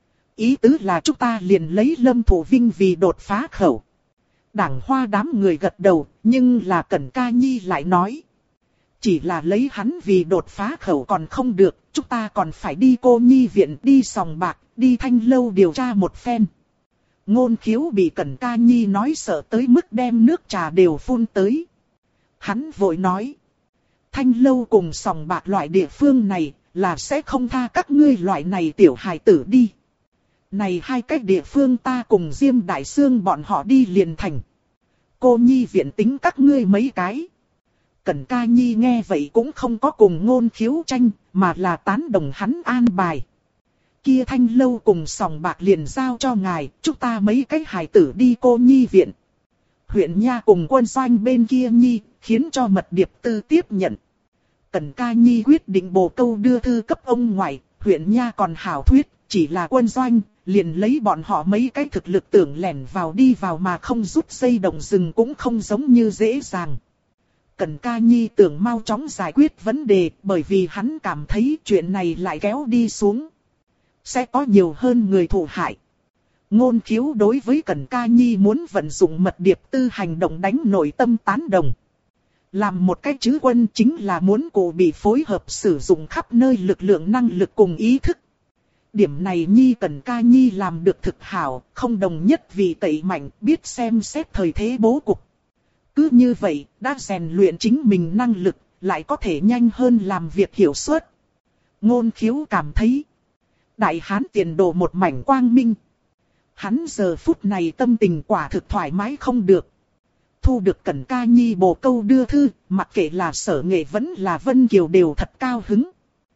Ý tứ là chúng ta liền lấy Lâm Thủ Vinh vì đột phá khẩu. Đàng Hoa đám người gật đầu, nhưng là Cẩn Ca Nhi lại nói. chỉ là lấy hắn vì đột phá khẩu còn không được, chúng ta còn phải đi cô nhi viện, đi sòng bạc, đi thanh lâu điều tra một phen. Ngôn Khiếu bị Cẩn Ca Nhi nói sợ tới mức đem nước trà đều phun tới. Hắn vội nói, thanh lâu cùng sòng bạc loại địa phương này là sẽ không tha các ngươi loại này tiểu hài tử đi. Này hai cái địa phương ta cùng Diêm Đại Sương bọn họ đi liền thành. Cô nhi viện tính các ngươi mấy cái. Cẩn Ca Nhi nghe vậy cũng không có cùng Ngôn Khiếu tranh, mà là tán đồng hắn an bài. Kia thanh lâu cùng sòng bạc liền giao cho ngài, chúng ta mấy cái hài tử đi cô nhi viện. Huyện Nha cùng quân doanh bên kia Nhi, khiến cho Mật Điệp Tư tiếp nhận. Cẩn Ca Nhi quyết định bổ câu đưa thư cấp ông ngoại, huyện Nha còn hảo thuyết, chỉ là quân doanh, liền lấy bọn họ mấy cái thực lực tưởng lẻn vào đi vào mà không rút dây động rừng cũng không giống như dễ dàng. Cẩn Ca Nhi tưởng mau chóng giải quyết vấn đề, bởi vì hắn cảm thấy chuyện này lại kéo đi xuống sẽ có nhiều hơn người thụ hại. Ngôn Khiếu đối với Cẩn Ca Nhi muốn vận dụng Mật Điệp Tư hành động đánh nội tâm tán đồng. Làm một cái chữ quân chính là muốn cụ bị phối hợp sử dụng khắp nơi lực lượng năng lực cùng ý thức. Điểm này Cẩn Ca Nhi làm được thực hảo, không đồng nhất vì tẩy mạnh, biết xem xét thời thế bố cục. Cứ như vậy, đã rèn luyện chính mình năng lực, lại có thể nhanh hơn làm việc hiệu suất. Ngôn Khiếu cảm thấy Đại Hán tiền đồ một mảnh quang minh. Hắn giờ phút này tâm tình quả thực thoải mái không được. Thu được Cẩn Ca Nhi bổ câu đưa thư, mặc kệ là Sở Nghệ vẫn là Vân Kiều đều thật cao hứng.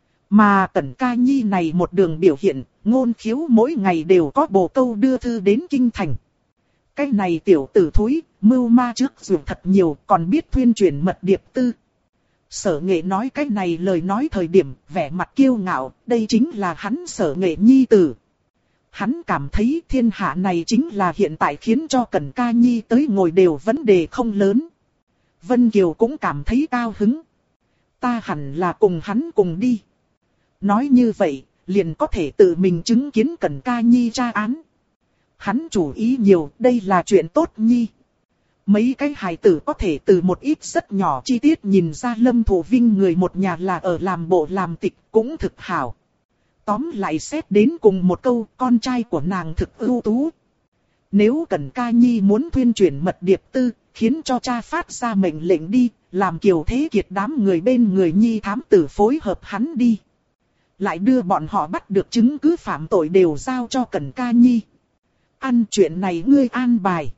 Mà Cẩn Ca Nhi này một đường biểu hiện, Ngôn Khiếu mỗi ngày đều có bổ câu đưa thư đến kinh thành. Cái này tiểu tử thúi, mưu ma trước dù thật nhiều, còn biết thuyên truyền Mật Điệp Tư. Sở Nghệ nói cái này lời nói thời điểm, vẻ mặt kiêu ngạo, đây chính là hắn Sở Nghệ nhi tử. Hắn cảm thấy thiên hạ này chính là hiện tại khiến cho Cẩn Ca Nhi tới ngồi đều vấn đề không lớn. Vân Kiều cũng cảm thấy cao hứng. Ta hẳn là cùng hắn cùng đi. Nói như vậy, liền có thể tự mình chứng kiến Cẩn Ca Nhi tra án. Hắn chủ ý nhiều, đây là chuyện tốt nhi. Mấy cái hài tử có thể từ một ít rất nhỏ chi tiết nhìn ra Lâm Thụ Vinh người một nhà là ở làm bộ làm tịch cũng thực hảo. Tóm lại xét đến cùng một câu, con trai của nàng thực ưu tú. Nếu Cẩn Ca Nhi muốn thuyên truyền Mật Điệp Tư, khiến cho cha phát ra mệnh lệnh đi, làm Kiều Thế Kiệt đám người bên người Nhi thám tử phối hợp hắn đi. Lại đưa bọn họ bắt được chứng cứ phạm tội đều giao cho Cẩn Ca Nhi. Ăn chuyện này ngươi an bài.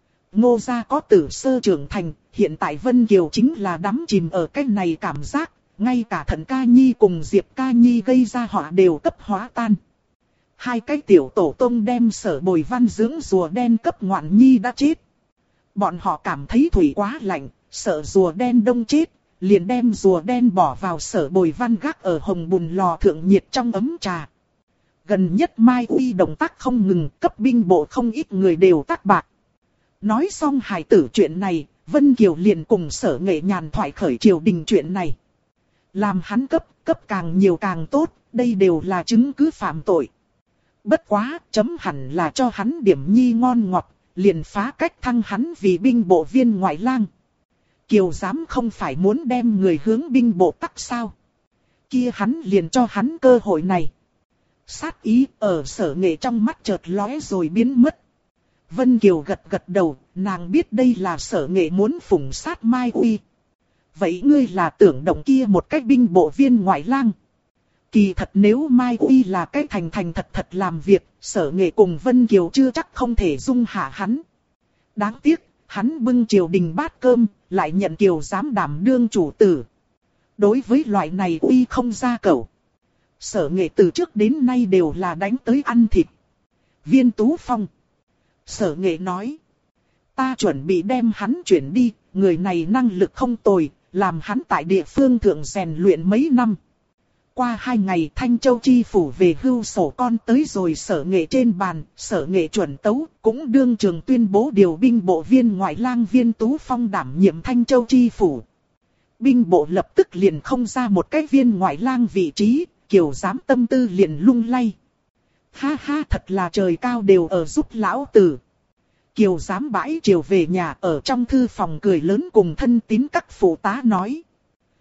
Ngô gia có tử sơ trưởng thành, hiện tại Vân Kiều chính là đắm chìm ở cái này cảm giác, ngay cả Thận Ca Nhi cùng Diệp Ca Nhi gây ra họ đều cấp hóa tan. Hai cái tiểu tổ tông đem Sở Bồi Văn dưỡng rùa đen cấp Ngoạn Nhi đã chết. Bọn họ cảm thấy thủy quá lạnh, sợ rùa đen đông chết, liền đem rùa đen bỏ vào Sở Bồi Văn gác ở hồng bùn lò thượng nhiệt trong ấm trà. Gần nhất Mai Uy động tác không ngừng, cấp binh bộ không ít người đều tát bạc. Nói xong hài tử chuyện này, Vân Kiều liền cùng Sở Nghệ nhàn thoại khởi triều đình chuyện này. Làm hắn cấp càng nhiều càng tốt, đây đều là chứng cứ phạm tội. Bất quá, chấm hẳn là cho hắn điểm nhi ngon ngọt, liền phá cách thăng hắn vì binh bộ viên ngoại lang. Kiều giám không phải muốn đem người hướng binh bộ tắc sao? Kia hắn liền cho hắn cơ hội này. Sát ý ở Sở Nghệ trong mắt chợt lóe rồi biến mất. Vân Kiều gật gật đầu, nàng biết đây là Sở Nghệ muốn phủng sát Mai Uy. Vậy ngươi là tưởng động kia một cách binh bộ viên ngoại lang. Kỳ thật nếu Mai Uy là cái thành thật làm việc, Sở Nghệ cùng Vân Kiều chưa chắc không thể dung hạ hắn. Đáng tiếc, hắn bưng triều đình bát cơm, lại nhận Kiều giám đảm đương chủ tử. Đối với loại này Uy không ra cẩu. Sở Nghệ từ trước đến nay đều là đánh tới ăn thịt. Viên Tú Phong. Sở Nghệ nói. Ta chuẩn bị đem hắn chuyển đi, người này năng lực không tồi, làm hắn tại địa phương thượng rèn luyện mấy năm. Qua 2 ngày Thanh Châu chi phủ về hưu sổ con tới rồi Sở Nghệ trên bàn, Sở Nghệ chuẩn tấu, cũng đương trường tuyên bố điều binh bộ viên ngoại lang Viên Tú Phong đảm nhiệm Thanh Châu chi phủ. Binh bộ lập tức liền không ra một cái viên ngoại lang vị trí, Kiều giám tâm tư liền lung lay. Ha ha, thật là trời cao đều ở giúp lão tử. Kiều giám bãi chiều về nhà ở trong thư phòng cười lớn cùng thân tín các phụ tá nói.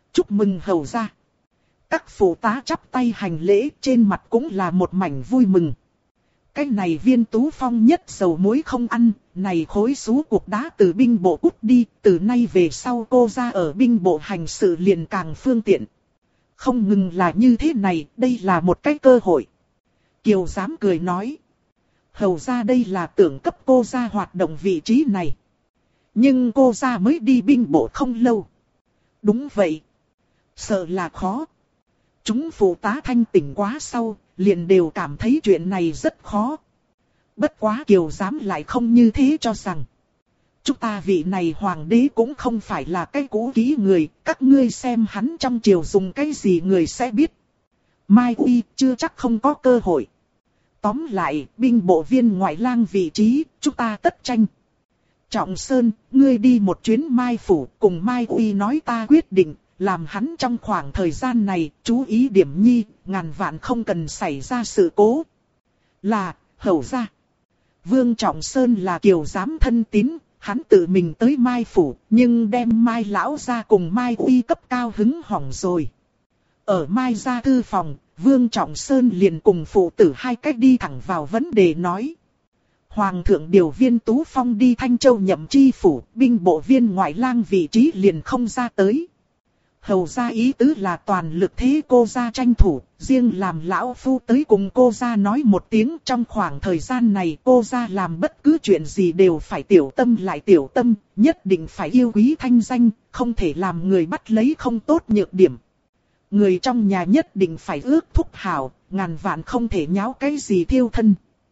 Chúc mừng hầu gia. Các phụ tá chắp tay hành lễ, trên mặt cũng là một mảnh vui mừng. Cái này Viên Tú Phong nhất dầu muối không ăn, này khối xú cục đá từ binh bộ cút đi, từ nay về sau cô ra ở binh bộ hành sự liền càng phương tiện. Không ngừng là như thế này, đây là một cái cơ hội. Kiều Giám cười nói. Hầu ra đây là tưởng cấp cô ra hoạt động vị trí này. Nhưng cô ra mới đi binh bộ không lâu. Đúng vậy. Sợ là khó. Chúng phụ tá thanh tỉnh quá sau, liền đều cảm thấy chuyện này rất khó. Bất quá Kiều Giám lại không như thế cho rằng. Chúng ta vị này hoàng đế cũng không phải là cái cũ kỹ người, các ngươi xem hắn trong triều dùng cái gì người sẽ biết. Mai Uy chưa chắc không có cơ hội. Tóm lại, binh bộ viên ngoại lang vị trí, chúng ta tất tranh. Trọng Sơn, ngươi đi một chuyến Mai Phủ, cùng Mai Uy nói ta quyết định, làm hắn trong khoảng thời gian này, chú ý điểm nhi, ngàn vạn không cần xảy ra sự cố. Là, hầu ra. Vương Trọng Sơn là Kiều Giám thân tín, hắn tự mình tới Mai Phủ, nhưng đem Mai Lão ra cùng Mai Uy cấp cao hứng hỏng rồi. Ở Mai gia thư phòng, Vương Trọng Sơn liền cùng phụ tử hai cách đi thẳng vào vấn đề nói. Hoàng thượng điều Viên Tú Phong đi Thanh Châu nhậm chi phủ, binh bộ viên ngoại lang vị trí liền không ra tới. Hầu ra ý tứ là toàn lực thế cô ra tranh thủ, riêng làm lão phu tới cùng cô ra nói một tiếng. Trong khoảng thời gian này cô ra làm bất cứ chuyện gì đều phải tiểu tâm lại tiểu tâm, nhất định phải yêu quý thanh danh, không thể làm người bắt lấy không tốt nhược điểm. Người trong nhà nhất định phải ước thúc hảo, ngàn vạn không thể nháo cái gì thiêu thân.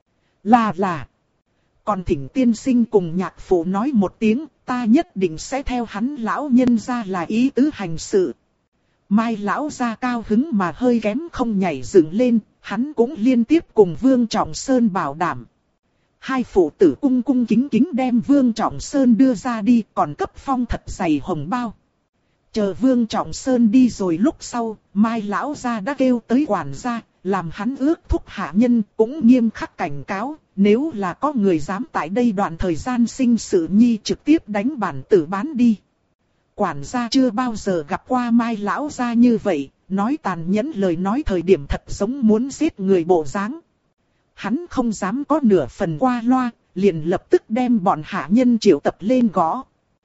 Là. Còn thỉnh tiên sinh cùng nhạc phụ nói một tiếng, ta nhất định sẽ theo hắn lão nhân ra là ý tứ hành sự. Mai lão ra cao hứng mà hơi kém không nhảy dựng lên, hắn cũng liên tiếp cùng Vương Trọng Sơn bảo đảm. Hai phụ tử cung cung kính kính đem Vương Trọng Sơn đưa ra đi, còn cấp phong thật dày hồng bao. Chờ Vương Trọng Sơn đi rồi lúc sau, Mai lão ra đã kêu tới quản gia, làm hắn ước thúc hạ nhân, cũng nghiêm khắc cảnh cáo. Nếu là có người dám tại đây đoạn thời gian sinh sự nhi trực tiếp đánh bản tử bán đi. Quản gia chưa bao giờ gặp qua Mai lão gia như vậy, nói tàn nhẫn lời nói thời điểm thật giống muốn giết người bộ dáng. Hắn không dám có nửa phần qua loa, liền lập tức đem bọn hạ nhân triệu tập lên gõ.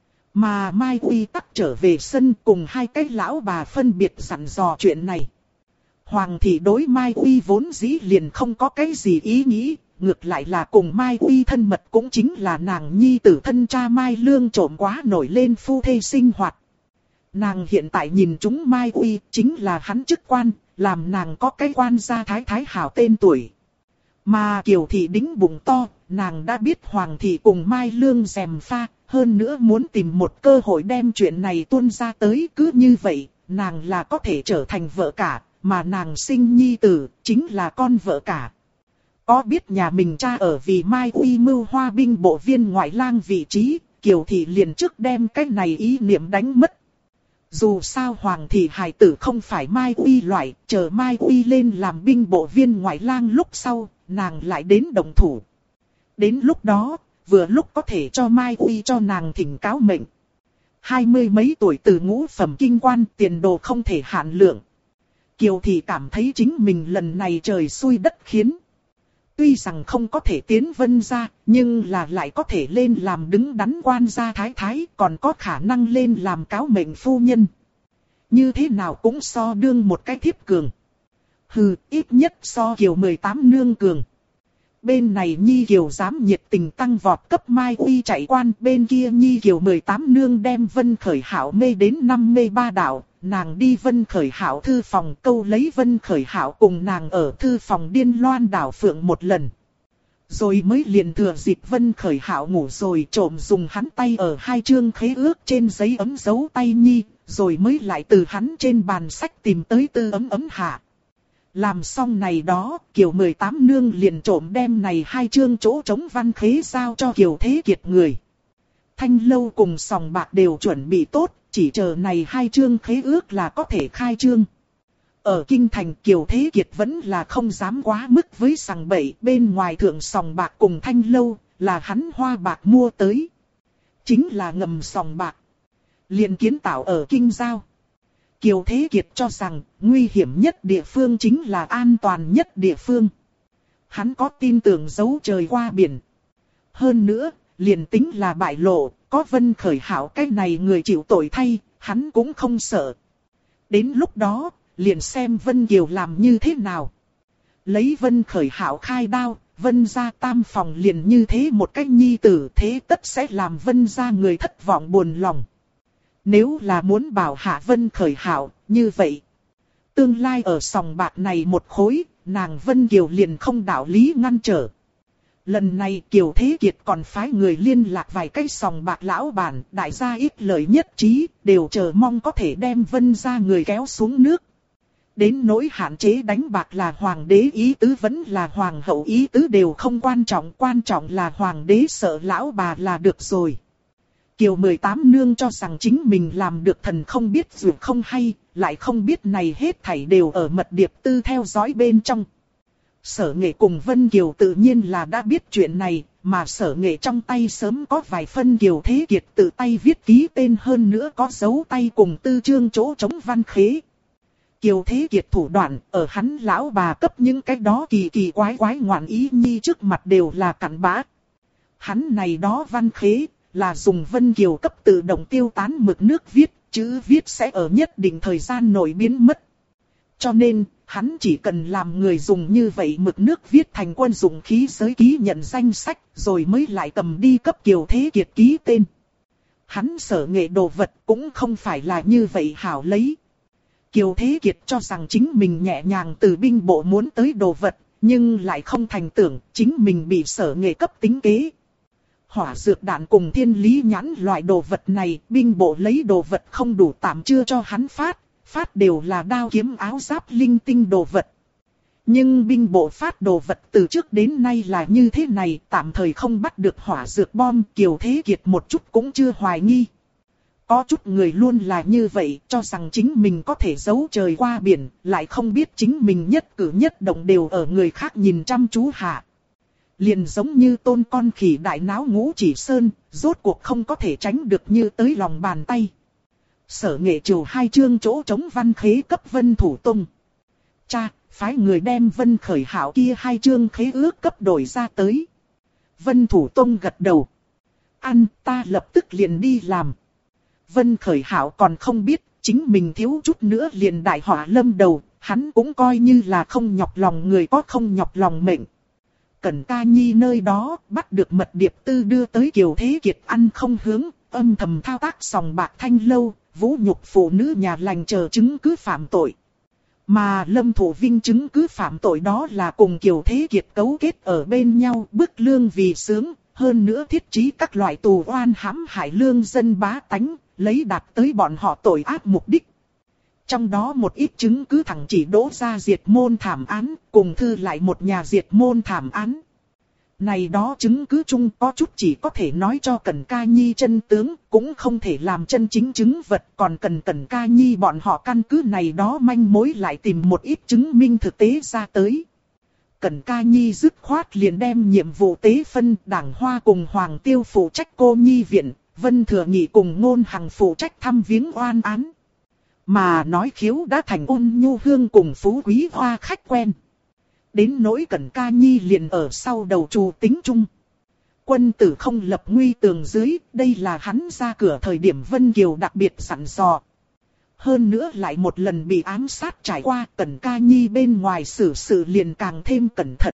Mà Mai Uy tắc trở về sân cùng hai cái lão bà phân biệt dặn dò chuyện này. Hoàng thị đối Mai Uy vốn dĩ liền không có cái gì ý nghĩ. Ngược lại là cùng Mai Uy thân mật cũng chính là nàng nhi tử thân cha Mai Lương trộm quá nổi lên phu thê sinh hoạt. Nàng hiện tại nhìn chúng Mai Uy chính là hắn chức quan, làm nàng có cái quan gia thái thái hảo tên tuổi. Mà Kiều thị đính bụng to, nàng đã biết Hoàng thị cùng Mai Lương gièm pha, hơn nữa muốn tìm một cơ hội đem chuyện này tuôn ra tới. Cứ như vậy, nàng là có thể trở thành vợ cả, mà nàng sinh nhi tử chính là con vợ cả. Có biết nhà mình cha ở vì Mai Uy mưu hoa binh bộ viên ngoại lang vị trí, Kiều thị liền trước đem cái này ý niệm đánh mất. Dù sao Hoàng thị hài tử không phải Mai Uy loại, chờ Mai Uy lên làm binh bộ viên ngoại lang lúc sau, nàng lại đến động thủ. Đến lúc đó, vừa lúc có thể cho Mai Uy cho nàng thỉnh cáo mệnh. 20 mấy tuổi từ ngũ phẩm kinh quan, tiền đồ không thể hạn lượng. Kiều thị cảm thấy chính mình lần này trời xui đất khiến. Tuy rằng không có thể tiến Vân gia, nhưng là lại có thể lên làm đứng đắn quan gia thái thái, còn có khả năng lên làm cáo mệnh phu nhân. Như thế nào cũng so đương một cái thiếp cường. Hừ, ít nhất so Kiều 18 nương cường. Bên này Nhi Kiều dám nhiệt tình tăng vọt cấp Mai Uy chạy quan, bên kia Nhi Kiều 18 nương đem Vân Khởi Hảo mê đến 53 đạo. Nàng đi Vân Khởi Hảo thư phòng câu lấy Vân Khởi Hảo cùng nàng ở thư phòng điên loan đảo phượng một lần. Rồi mới liền thừa dịp Vân Khởi Hảo ngủ rồi trộm dùng hắn tay ở hai chương khế ước trên giấy ấm dấu tay Nhi, rồi mới lại từ hắn trên bàn sách tìm tới tư ấm hạ. Làm xong này đó, Kiều 18 nương liền trộm đem này hai chương chỗ trống văn khế giao cho Kiều Thế Kiệt người. Thanh Lâu cùng sòng bạc đều chuẩn bị tốt, chỉ chờ này hai chương khế ước là có thể khai trương. Ở Kinh Thành Kiều Thế Kiệt vẫn là không dám quá mức với sằng bậy, bên ngoài thượng sòng bạc cùng Thanh Lâu là hắn hoa bạc mua tới. Chính là ngầm sòng bạc. Liền kiến tạo ở Kinh Giao. Kiều Thế Kiệt cho rằng nguy hiểm nhất địa phương chính là an toàn nhất địa phương. Hắn có tin tưởng giấu trời qua biển. Hơn nữa, liền tính là bại lộ, có Vân Khởi Hảo cái này người chịu tội thay, hắn cũng không sợ. Đến lúc đó, liền xem Vân Kiều làm như thế nào. Lấy Vân Khởi Hảo khai đao, Vân gia tam phòng liền như thế một cách nhi tử, thế tất sẽ làm Vân gia người thất vọng buồn lòng. Nếu là muốn bảo hạ Vân Khởi Hảo, như vậy, tương lai ở sòng bạc này một khối, nàng Vân Kiều liền không đạo lý ngăn trở. Lần này Kiều Thế Kiệt còn phái người liên lạc vài cái sòng bạc lão bản, đại gia ít lời nhất trí, đều chờ mong có thể đem Vân gia người kéo xuống nước. Đến nỗi hạn chế đánh bạc là hoàng đế ý tứ vẫn là hoàng hậu ý tứ đều không quan trọng là hoàng đế sợ lão bà là được rồi. Kiều 18 nương cho rằng chính mình làm được thần không biết dù không hay, lại không biết này hết thảy đều ở mật điệp tư theo dõi bên trong. Sở Nghệ cùng Vân Kiều tự nhiên là đã biết chuyện này, mà Sở Nghệ trong tay sớm có vài phân Kiều Thế Kiệt tự tay viết ký tên, hơn nữa có dấu tay cùng tư chương chỗ chống văn khế. Kiều Thế Kiệt thủ đoạn ở hắn lão bà cấp những cái đó kỳ kỳ quái quái ngoạn ý nhi trước mặt đều là cặn bã. Hắn này đó văn khế là dùng Vân Kiều cấp tự động tiêu tán mực nước viết, chữ viết sẽ ở nhất định thời gian nội biến mất. Cho nên, hắn chỉ cần làm người dùng như vậy mực nước viết thành quân dụng khí giới ký nhận danh sách, rồi mới lại cầm đi cấp Kiều Thế Kiệt ký tên. Hắn Sở Nghệ đồ vật cũng không phải là như vậy hảo lấy. Kiều Thế Kiệt cho rằng chính mình nhẹ nhàng từ binh bộ muốn tới đồ vật, nhưng lại không thành tưởng chính mình bị Sở Nghệ cấp tính kế. Hỏa dược đạn cùng thiên lý nhãn loại đồ vật này, binh bộ lấy đồ vật không đủ tạm chưa cho hắn phát đều là đao kiếm áo giáp linh tinh đồ vật. Nhưng binh bộ phát đồ vật từ trước đến nay là như thế này, tạm thời không bắt được hỏa dược bom, Kiều Thế Kiệt một chút cũng chưa hoài nghi. Có chút người luôn là như vậy, cho rằng chính mình có thể giấu trời qua biển, lại không biết chính mình nhất cử nhất động đều ở người khác nhìn chăm chú hạ. Liền giống như tôn con khỉ đại náo Ngũ Chỉ Sơn, rốt cuộc không có thể tránh được như tới lòng bàn tay. Sở Nghệ trừ 2 chương chỗ chống văn khế cấp Vân Thủ Tông. Cha, phái người đem Vân Khởi Hảo kia 2 chương khế ước cấp đổi ra tới. Vân Thủ Tông gật đầu. Ăn, ta lập tức liền đi làm. Vân Khởi Hảo còn không biết, chính mình thiếu chút nữa liền đại họa lâm đầu, hắn cũng coi như là không nhọc lòng người có không nhọc lòng mệnh. Cẩn Ca Nhi nơi đó, bắt được mật điệp tư đưa tới Kiều Thế Kiệt ăn không hướng, âm thầm thao tác sòng bạc thanh lâu, vũ nhục phụ nữ nhà lành chờ chứng cứ phạm tội. Mà Lâm Thủ Vinh chứng cứ phạm tội đó là cùng Kiều Thế Kiệt cấu kết ở bên nhau, bức lương vì sướng, hơn nữa thiết trí các loại tù oan hãm hại lương dân bá tánh, lấy đạt tới bọn họ tội ác mục đích. Trong đó một ít chứng cứ thẳng chỉ đỗ ra diệt môn thảm án, cùng thư lại một nhà diệt môn thảm án. Này đó chứng cứ chung có chút chỉ có thể nói cho Cẩn Ca Nhi chân tướng, cũng không thể làm chân chính chứng vật, còn cần Cẩn Ca Nhi bọn họ căn cứ này đó manh mối lại tìm một ít chứng minh thực tế ra tới. Cẩn Ca Nhi dứt khoát liền đem nhiệm vụ tế phân, Đảng Hoa cùng Hoàng Tiêu phụ trách cô nhi viện, Vân Thừa Nghị cùng Ngôn Hằng phụ trách thăm viếng oan án. Mà nói khiếu đã thành Ôn Nhu Hương cùng Phú Quý Hoa khách quen. Đến nỗi Cẩn Ca Nhi liền ở sau đầu trù tính chung. Quân tử không lập nguy tường dưới, đây là hắn ra cửa thời điểm Vân Kiều đặc biệt sẵn dò. Hơn nữa lại một lần bị ám sát trải qua, Cẩn Ca Nhi bên ngoài xử sự liền càng thêm cẩn thận.